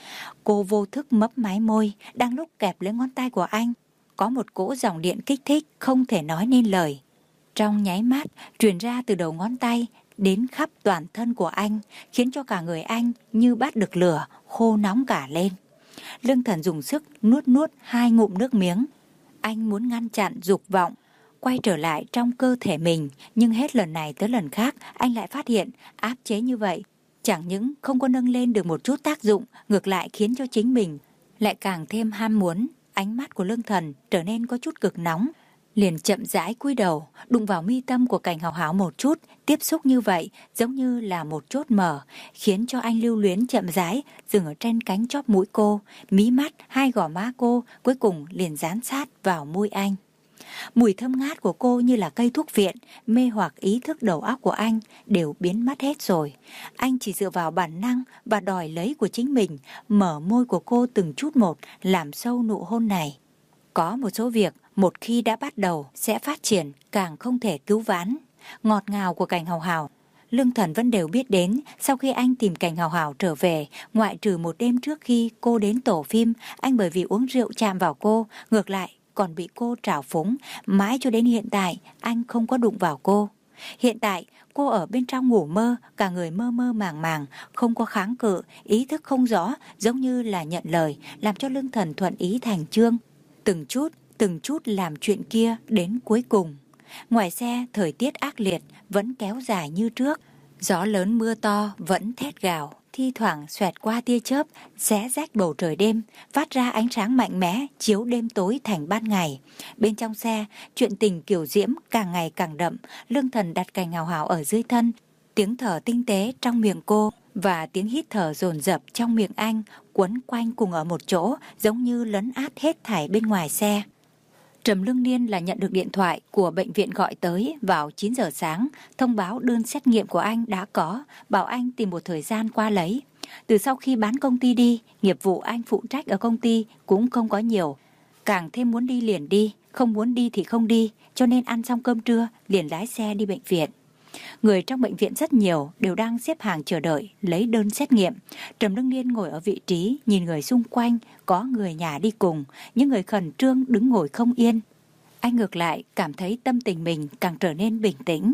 Cô vô thức mấp máy môi, đang lúc kẹp lấy ngón tay của anh, có một cỗ dòng điện kích thích không thể nói nên lời. Trong nháy mắt, truyền ra từ đầu ngón tay đến khắp toàn thân của anh, khiến cho cả người anh như bắt được lửa, khô nóng cả lên. Lương Thần dùng sức nuốt nuốt hai ngụm nước miếng. Anh muốn ngăn chặn dục vọng quay trở lại trong cơ thể mình, nhưng hết lần này tới lần khác anh lại phát hiện áp chế như vậy chẳng những không có nâng lên được một chút tác dụng, ngược lại khiến cho chính mình lại càng thêm ham muốn. Ánh mắt của Lương Thần trở nên có chút cực nóng, liền chậm rãi cúi đầu, đụng vào mi tâm của Cảnh Hào Hào một chút. Tiếp xúc như vậy giống như là một chốt mở, khiến cho anh lưu luyến chậm rãi dừng ở trên cánh chóp mũi cô, mí mắt, hai gò má cô, cuối cùng liền dán sát vào môi anh. Mùi thơm ngát của cô như là cây thuốc viện, mê hoặc ý thức đầu óc của anh đều biến mất hết rồi. Anh chỉ dựa vào bản năng và đòi lấy của chính mình, mở môi của cô từng chút một, làm sâu nụ hôn này. Có một số việc một khi đã bắt đầu sẽ phát triển, càng không thể cứu vãn. Ngọt ngào của Cảnh Hào Hào, Lương Thần vẫn đều biết đến. Sau khi anh tìm Cảnh Hào Hào trở về, ngoại trừ một đêm trước khi cô đến tổ phim, anh bởi vì uống rượu chạm vào cô, ngược lại còn bị cô trào phúng. Mãi cho đến hiện tại anh không có đụng vào cô. Hiện tại cô ở bên trong ngủ mơ, cả người mơ mơ màng màng, không có kháng cự, ý thức không rõ, giống như là nhận lời, làm cho Lương Thần thuận ý thành chương. Từng chút, từng chút làm chuyện kia đến cuối cùng. Ngoài xe, thời tiết ác liệt vẫn kéo dài như trước. Gió lớn mưa to vẫn thét gào, thi thoảng xoẹt qua tia chớp, xé rách bầu trời đêm, phát ra ánh sáng mạnh mẽ, chiếu đêm tối thành ban ngày. Bên trong xe, chuyện tình kiều diễm càng ngày càng đậm. Lương Thần đặt Cảnh Hào Hào ở dưới thân, tiếng thở tinh tế trong miệng cô và tiếng hít thở dồn dập trong miệng anh quấn quanh cùng ở một chỗ, giống như lấn át hết thảy bên ngoài xe. Trầm Lương Niên là nhận được điện thoại của bệnh viện gọi tới vào chín giờ sáng, thông báo đơn xét nghiệm của anh đã có, bảo anh tìm một thời gian qua lấy. Từ sau khi bán công ty đi, nghiệp vụ anh phụ trách ở công ty cũng không có nhiều, càng thêm muốn đi liền đi, không muốn đi thì không đi, cho nên ăn xong cơm trưa liền lái xe đi bệnh viện. Người trong bệnh viện rất nhiều, đều đang xếp hàng chờ đợi lấy đơn xét nghiệm. Trầm Lương Niên ngồi ở vị trí, nhìn người xung quanh, có người nhà đi cùng, những người khẩn trương đứng ngồi không yên. Anh ngược lại cảm thấy tâm tình mình càng trở nên bình tĩnh.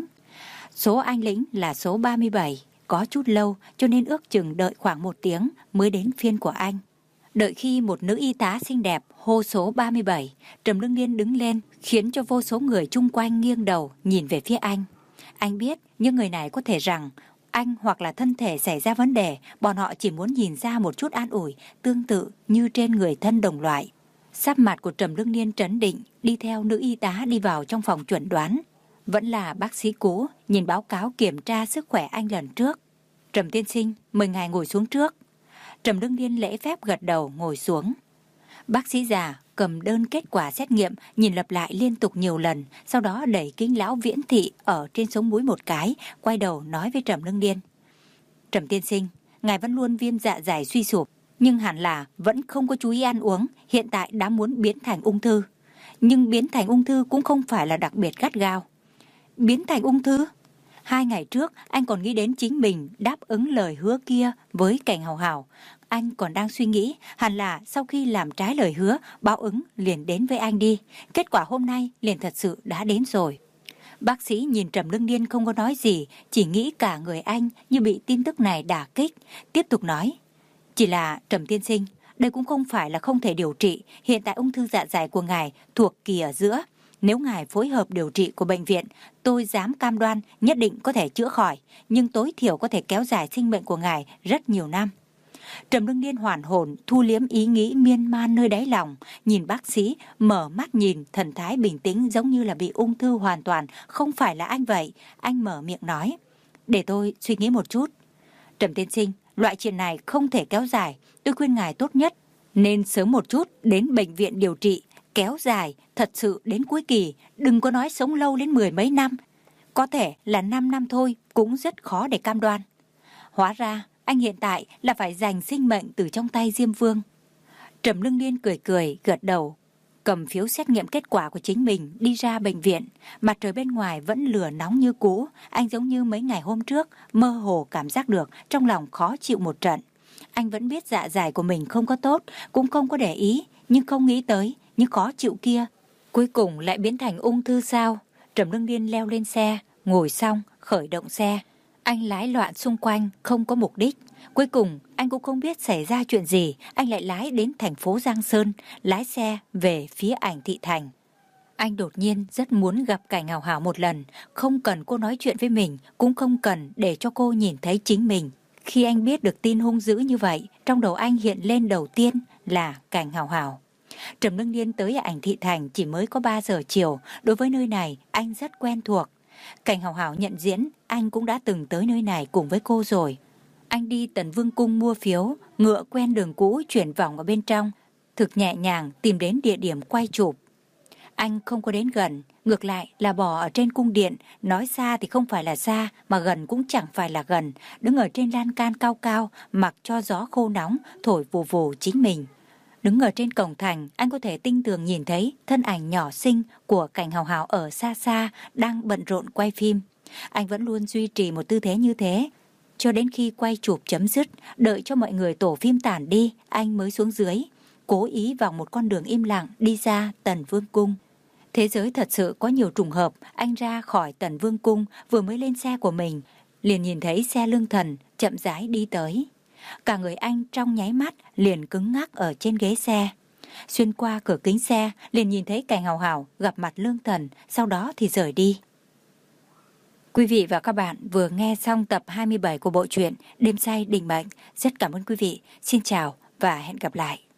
Số anh lĩnh là số ba mươi bảy, có chút lâu cho nên ước chừng đợi khoảng một tiếng mới đến phiên của anh. Đợi khi một nữ y tá xinh đẹp hô số ba mươi bảy, Trầm Lương Niên đứng lên, khiến cho vô số người chung quanh nghiêng đầu nhìn về phía anh. Anh biết những người này có thể rằng anh hoặc là thân thể xảy ra vấn đề, bọn họ chỉ muốn nhìn ra một chút an ủi, tương tự như trên người thân đồng loại. Sắc mặt của Trầm Lương Niên trấn định, đi theo nữ y tá đi vào trong phòng chuẩn đoán. Vẫn là bác sĩ cũ, nhìn báo cáo kiểm tra sức khỏe anh lần trước. Trầm tiên sinh, mời ngài ngồi xuống trước. Trầm Lương Niên lễ phép gật đầu ngồi xuống. Bác sĩ già cầm đơn kết quả xét nghiệm, nhìn lặp lại liên tục nhiều lần, sau đó đẩy kính lão viễn thị ở trên sống mũi một cái, quay đầu nói với Trầm Lương Niên. Trầm tiên sinh, ngài vẫn luôn viêm dạ dày suy sụp, nhưng hẳn là vẫn không có chú ý ăn uống, hiện tại đã muốn biến thành ung thư. Nhưng biến thành ung thư cũng không phải là đặc biệt gắt gao. Biến thành ung thư? Hai ngày trước, anh còn nghĩ đến chính mình đáp ứng lời hứa kia với Cảnh Hào Hào. anh còn đang suy nghĩ hẳn là sau khi làm trái lời hứa, báo ứng liền đến với anh đi. Kết quả hôm nay liền thật sự đã đến rồi. Bác sĩ nhìn Trầm Lương Niên không có nói gì, chỉ nghĩ cả người anh như bị tin tức này đả kích. Tiếp tục nói, chỉ là Trầm tiên sinh, đây cũng không phải là không thể điều trị. Hiện tại ung thư dạ dày của ngài thuộc kỳ ở giữa. Nếu ngài phối hợp điều trị của bệnh viện, tôi dám cam đoan nhất định có thể chữa khỏi, nhưng tối thiểu có thể kéo dài sinh mệnh của ngài rất nhiều năm. Trầm Lương Niên hoàn hồn, thu liếm ý nghĩ miên man nơi đáy lòng, nhìn bác sĩ, mở mắt nhìn, thần thái bình tĩnh giống như là bị ung thư hoàn toàn, không phải là anh vậy. Anh mở miệng nói, để tôi suy nghĩ một chút. Trầm tiên sinh, loại chuyện này không thể kéo dài, tôi khuyên ngài tốt nhất nên sớm một chút đến bệnh viện điều trị. Kéo dài, thật sự đến cuối kỳ, đừng có nói sống lâu đến mười mấy năm. Có thể là năm năm thôi, cũng rất khó để cam đoan. Hóa ra, anh hiện tại là phải giành sinh mệnh từ trong tay Diêm Vương. Trầm Lương Niên cười cười, gật đầu, cầm phiếu xét nghiệm kết quả của chính mình đi ra bệnh viện. Mặt trời bên ngoài vẫn lửa nóng như cũ, anh giống như mấy ngày hôm trước, mơ hồ cảm giác được trong lòng khó chịu một trận. Anh vẫn biết dạ dày của mình không có tốt, cũng không có để ý, nhưng không nghĩ tới những khó chịu kia cuối cùng lại biến thành ung thư sao. Trầm Lương Niên leo lên xe, ngồi xong, khởi động xe. Anh lái loạn xung quanh, không có mục đích. Cuối cùng, anh cũng không biết xảy ra chuyện gì, anh lại lái đến thành phố Giang Sơn, lái xe về phía Ảnh Thị Thành. Anh đột nhiên rất muốn gặp Cảnh Hào Hào một lần, không cần cô nói chuyện với mình, cũng không cần để cho cô nhìn thấy chính mình. Khi anh biết được tin hung dữ như vậy, trong đầu anh hiện lên đầu tiên là Cảnh Hào Hào. Trầm Lương Niên tới Ảnh Thị Thành chỉ mới có ba giờ chiều, đối với nơi này anh rất quen thuộc. Cảnh Hào Hào nhận diễn, anh cũng đã từng tới nơi này cùng với cô rồi. Anh đi Tần Vương Cung mua phiếu, ngựa quen đường cũ chuyển vòng ở bên trong, thực nhẹ nhàng tìm đến địa điểm quay chụp. Anh không có đến gần, ngược lại là bò ở trên cung điện, nói xa thì không phải là xa, mà gần cũng chẳng phải là gần, đứng ở trên lan can cao cao, mặc cho gió khô nóng, thổi vù vù chính mình. Đứng ở trên cổng thành, anh có thể tinh tường nhìn thấy thân ảnh nhỏ xinh của Cảnh Hào Hào ở xa xa, đang bận rộn quay phim. Anh vẫn luôn duy trì một tư thế như thế, cho đến khi quay chụp chấm dứt, đợi cho mọi người tổ phim tản đi, anh mới xuống dưới, cố ý vào một con đường im lặng đi ra Tần Vương Cung. Thế giới thật sự có nhiều trùng hợp, anh ra khỏi Tần Vương Cung, vừa mới lên xe của mình, liền nhìn thấy xe Lương Thần chậm rãi đi tới. Cả người anh trong nháy mắt liền cứng ngắc ở trên ghế xe. Xuyên qua cửa kính xe liền nhìn thấy Cảnh Hào Hào gặp mặt Lương Thần, sau đó thì rời đi. Quý vị và các bạn vừa nghe xong tập hai mươi bảy của bộ truyện Đêm Say Định Mệnh. Rất cảm ơn quý vị. Xin chào và hẹn gặp lại.